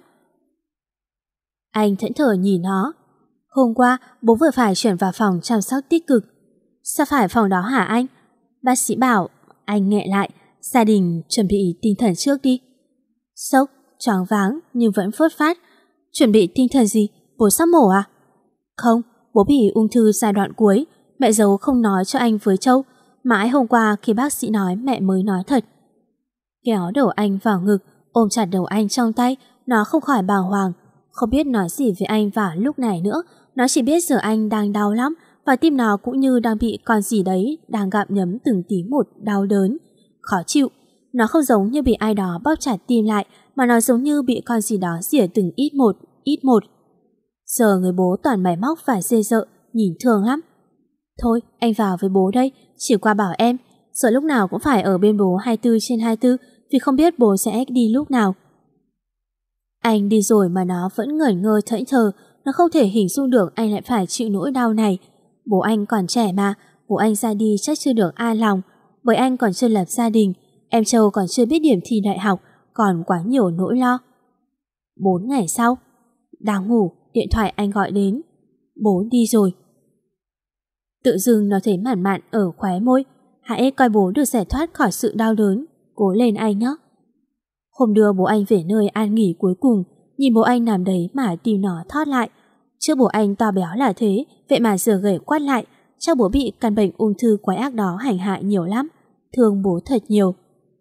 Anh thẫn thờ nhìn nó. Hôm qua, bố vừa phải chuyển vào phòng chăm sóc tích cực. Sao phải phòng đó hả anh? Bác sĩ bảo. Anh nghẹ lại. Gia đình chuẩn bị tinh thần trước đi. Sốc, choáng váng nhưng vẫn phốt phát. Chuẩn bị tinh thần gì? Bố sắp mổ à? Không, bố bị ung thư giai đoạn cuối. Mẹ giấu không nói cho anh với Châu. Mãi hôm qua khi bác sĩ nói mẹ mới nói thật. Kéo đầu anh vào ngực, ôm chặt đầu anh trong tay. Nó không khỏi bàng hoàng, không biết nói gì với anh vào lúc này nữa. Nó chỉ biết giờ anh đang đau lắm, và tim nó cũng như đang bị con gì đấy đang gặm nhấm từng tí một, đau đớn, khó chịu. Nó không giống như bị ai đó bóp chặt tim lại, mà nó giống như bị con gì đó rỉa từng ít một. Giờ người bố toàn máy móc và dê dợ, nhìn thương lắm. Thôi, anh vào với bố đây, chỉ qua bảo em, sợ lúc nào cũng phải ở bên bố 24/24, vì không biết bố sẽ đi lúc nào. Anh đi rồi mà nó vẫn ngẩn ngơ thẫn thờ. Nó không thể hình dung được anh lại phải chịu nỗi đau này. Bố anh còn trẻ mà, bố anh ra đi chắc chưa được an lòng, bởi anh còn chưa lập gia đình. Em Châu còn chưa biết điểm thi đại học, còn quá nhiều nỗi lo. 4 ngày sau, đang ngủ, điện thoại anh gọi đến. Bố đi rồi. Tự dưng nó thấy mản mạn ở khóe môi. Hãy coi bố được giải thoát khỏi sự đau đớn. Cố lên anh nhé. Hôm đưa bố anh về nơi an nghỉ cuối cùng, nhìn bố anh nằm đấy mà tim nó thót lại. Trước bố anh to béo là thế, vậy mà giờ gầy quắt lại. Chắc bố bị căn bệnh ung thư quái ác đó hành hạ nhiều lắm. Thương bố thật nhiều.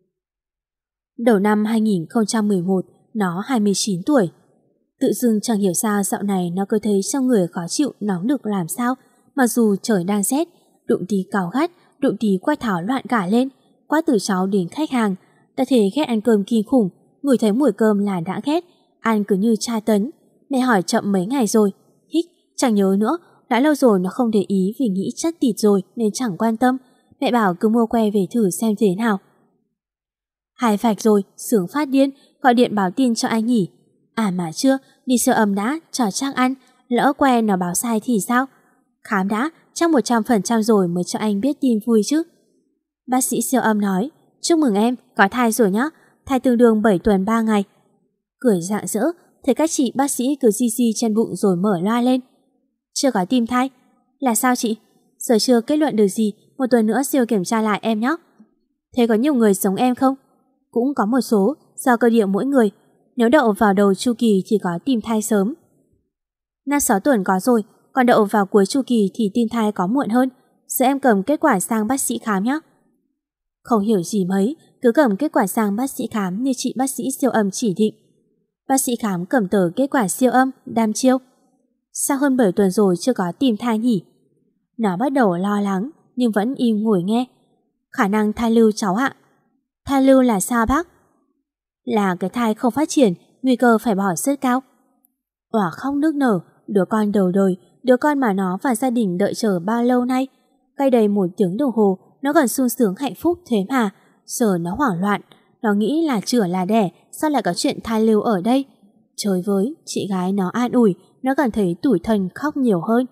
Đầu năm 2011, nó 29 tuổi. Tự dưng chẳng hiểu sao dạo này nó cứ thấy trong người khó chịu, nóng nực làm sao. Mặc dù trời đang rét, đụng tí cào gắt, đụng tí quay thảo loạn cả lên. Qua từ cháu đến khách hàng, ta thể ghét ăn cơm kinh khủng, ngửi thấy mùi cơm là đã ghét, ăn cứ như tra tấn. Mẹ hỏi chậm mấy ngày rồi, hích, chẳng nhớ nữa, đã lâu rồi nó không để ý vì nghĩ chắc tịt rồi nên chẳng quan tâm. Mẹ bảo cứ mua que về thử xem thế nào. 2 vạch rồi, sướng phát điên, gọi điện báo tin cho anh nhỉ. À mà chưa, đi siêu âm đã, cho chắc ăn, lỡ que nó báo sai thì sao? Khám đã, chắc 100% rồi mới cho anh biết tin vui chứ. Bác sĩ siêu âm nói, chúc mừng em, có thai rồi nhá, thai tương đương 7 tuần 3 ngày. Cười rạng rỡ, thấy các chị bác sĩ cứ di di trên bụng rồi mở loa lên. Chưa có tim thai. Là sao chị? Giờ chưa kết luận được gì, 1 tuần nữa siêu kiểm tra lại em nhé. Thế có nhiều người giống em không? Cũng có một số, do cơ địa mỗi người. Nếu đậu vào đầu chu kỳ thì có tim thai sớm. 5-6 tuần có rồi, còn đậu vào cuối chu kỳ thì tim thai có muộn hơn. Giờ em cầm kết quả sang bác sĩ khám nhé. Không hiểu gì mấy, cứ cầm kết quả sang bác sĩ khám như chị bác sĩ siêu âm chỉ định. Bác sĩ khám cầm tờ kết quả siêu âm, đăm chiêu. Sao hơn 7 tuần rồi chưa có tim thai nhỉ? Nó bắt đầu lo lắng, nhưng vẫn im ngồi nghe. Khả năng thai lưu cháu ạ. Thai lưu là sao bác? Là cái thai không phát triển, nguy cơ phải bỏ rất cao. Òa khóc nức nở, đứa con đầu đời, đứa con mà nó và gia đình đợi chờ bao lâu nay. Cách đây 1 tiếng đồng hồ, nó còn sung sướng hạnh phúc thế mà. Giờ nó hoảng loạn, nó nghĩ là chữa là đẻ, sao lại có chuyện thai lưu ở đây? Trời với, chị gái nó an ủi, nó cảm thấy tủi thân khóc nhiều hơn.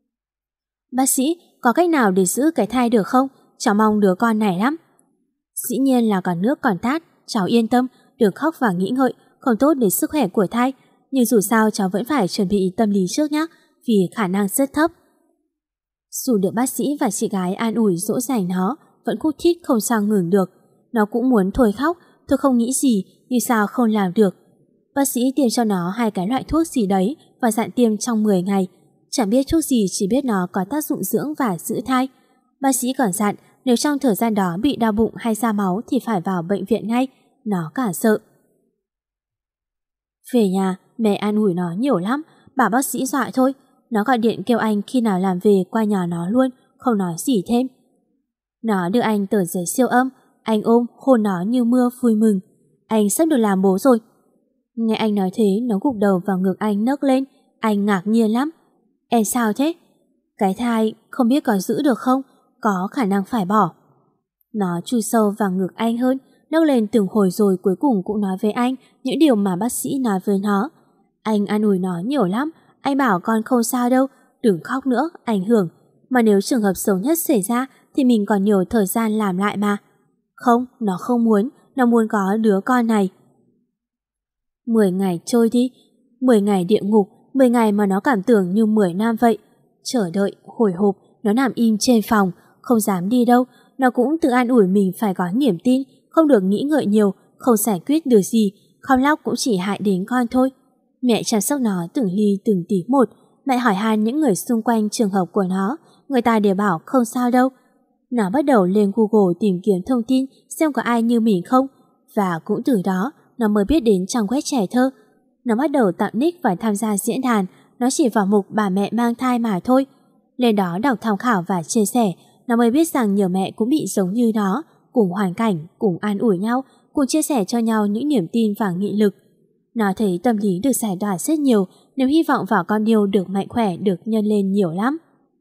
Bác sĩ, có cách nào để giữ cái thai được không? Cháu mong đứa con này lắm. Dĩ nhiên là còn nước còn tát, cháu yên tâm, đừng khóc và nghĩ ngợi, không tốt để sức khỏe của thai. Nhưng dù sao cháu vẫn phải chuẩn bị tâm lý trước nhé, vì khả năng rất thấp. Dù được bác sĩ và chị gái an ủi dỗ dành nó, vẫn khúc thít không sao ngừng được. Nó cũng muốn thôi khóc, tôi không nghĩ gì, nhưng sao không làm được. Bác sĩ tiêm cho nó 2 cái loại thuốc gì đấy và dặn tiêm trong 10 ngày. Chẳng biết thuốc gì, chỉ biết nó có tác dụng dưỡng và giữ thai. Bác sĩ còn dặn nếu trong thời gian đó bị đau bụng hay ra máu thì phải vào bệnh viện ngay. Nó cả sợ. Về nhà, mẹ an ủi nó nhiều lắm, bảo bác sĩ dọa thôi. Nó gọi điện kêu anh khi nào làm về qua nhà nó luôn, không nói gì thêm. Nó đưa anh tờ giấy siêu âm, anh ôm hôn nó như mưa vui mừng. Anh sắp được làm bố rồi. Nghe anh nói thế, nó gục đầu vào ngực anh nấc lên. Anh ngạc nhiên lắm. Em sao thế? Cái thai không biết có giữ được không? Có khả năng phải bỏ. Nó chui sâu vào ngực anh hơn, nấc lên từng hồi rồi cuối cùng cũng nói với anh những điều mà bác sĩ nói với nó. Anh an ủi nó nhiều lắm. Anh bảo con không sao đâu, đừng khóc nữa, ảnh hưởng. Mà nếu trường hợp xấu nhất xảy ra thì mình còn nhiều thời gian làm lại mà. Không, nó không muốn, nó muốn có đứa con này. 10 ngày trôi đi, 10 ngày địa ngục, 10 ngày mà nó cảm tưởng như 10 năm vậy. Chờ đợi, hồi hộp, nó nằm im trên phòng, không dám đi đâu. Nó cũng tự an ủi mình phải có niềm tin, không được nghĩ ngợi nhiều, không giải quyết được gì, khóc lóc cũng chỉ hại đến con thôi. Mẹ chăm sóc nó từng ly từng tí một. Mẹ hỏi han những người xung quanh trường hợp của nó, người ta đều bảo không sao đâu. Nó bắt đầu lên Google tìm kiếm thông tin xem có ai như mình không, và cũng từ đó nó mới biết đến trang web Trẻ Thơ. Nó bắt đầu tạo nick và tham gia diễn đàn. Nó chỉ vào mục bà mẹ mang thai mà thôi. Lên đó đọc tham khảo và chia sẻ, nó mới biết rằng nhiều mẹ cũng bị giống như nó, cùng hoàn cảnh, cùng an ủi nhau, cùng chia sẻ cho nhau những niềm tin và nghị lực. Nó thấy tâm lý được giải tỏa rất nhiều, nếu hy vọng vào con yêu được mạnh khỏe được nhân lên nhiều lắm.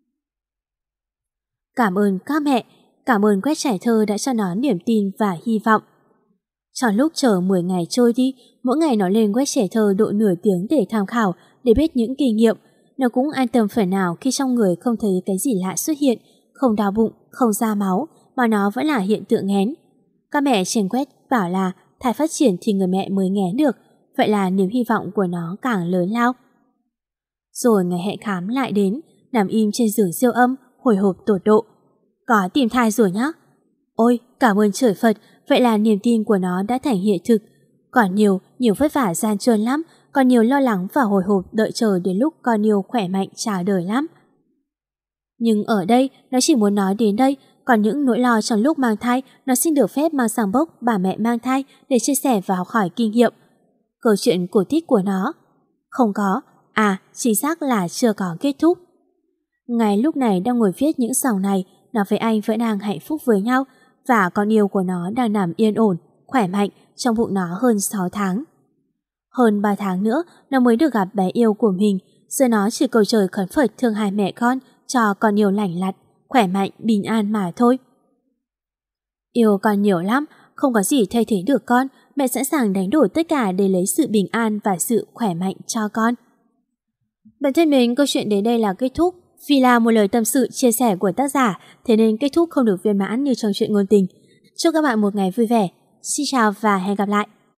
Cảm ơn các mẹ, cảm ơn web Trẻ Thơ đã cho nó niềm tin và hy vọng. Trong lúc chờ 10 ngày trôi đi, mỗi ngày nó lên web Trẻ Thơ độ nửa tiếng để tham khảo, để biết những kinh nghiệm. Nó cũng an tâm phần nào khi trong người không thấy cái gì lạ xuất hiện, không đau bụng, không ra máu, mà nó vẫn là hiện tượng nghén. Các mẹ trên web bảo là thai phát triển thì người mẹ mới nghén được, vậy là niềm hy vọng của nó càng lớn lao. Rồi ngày hẹn khám lại đến, nằm im trên giường siêu âm, hồi hộp tột độ. Có tìm thai rồi nhá. Ôi, cảm ơn trời Phật, vậy là niềm tin của nó đã thành hiện thực. Còn nhiều vất vả gian truân lắm, còn nhiều lo lắng và hồi hộp đợi chờ đến lúc con yêu khỏe mạnh chào đời lắm. Nhưng ở đây, nó chỉ muốn nói đến đây, còn những nỗi lo trong lúc mang thai, nó xin được phép mang sang bốc bà mẹ mang thai để chia sẻ và học hỏi kinh nghiệm. Câu chuyện cổ tích của nó không có, chính xác là chưa có kết thúc. Ngay lúc này đang ngồi viết những dòng này, nó với anh vẫn đang hạnh phúc với nhau, và con yêu của nó đang nằm yên ổn, khỏe mạnh trong bụng nó hơn 6 tháng. Hơn 3 tháng nữa, nó mới được gặp bé yêu của mình, giờ nó chỉ cầu trời khấn Phật thương hai mẹ con, cho con yêu lành lặn, khỏe mạnh, bình an mà thôi. Yêu con nhiều lắm, không có gì thay thế được con, mẹ sẵn sàng đánh đổi tất cả để lấy sự bình an và sự khỏe mạnh cho con. Bạn thân mến, câu chuyện đến đây là kết thúc. Vì là một lời tâm sự chia sẻ của tác giả, thế nên kết thúc không được viên mãn như trong chuyện ngôn tình. Chúc các bạn một ngày vui vẻ. Xin chào và hẹn gặp lại.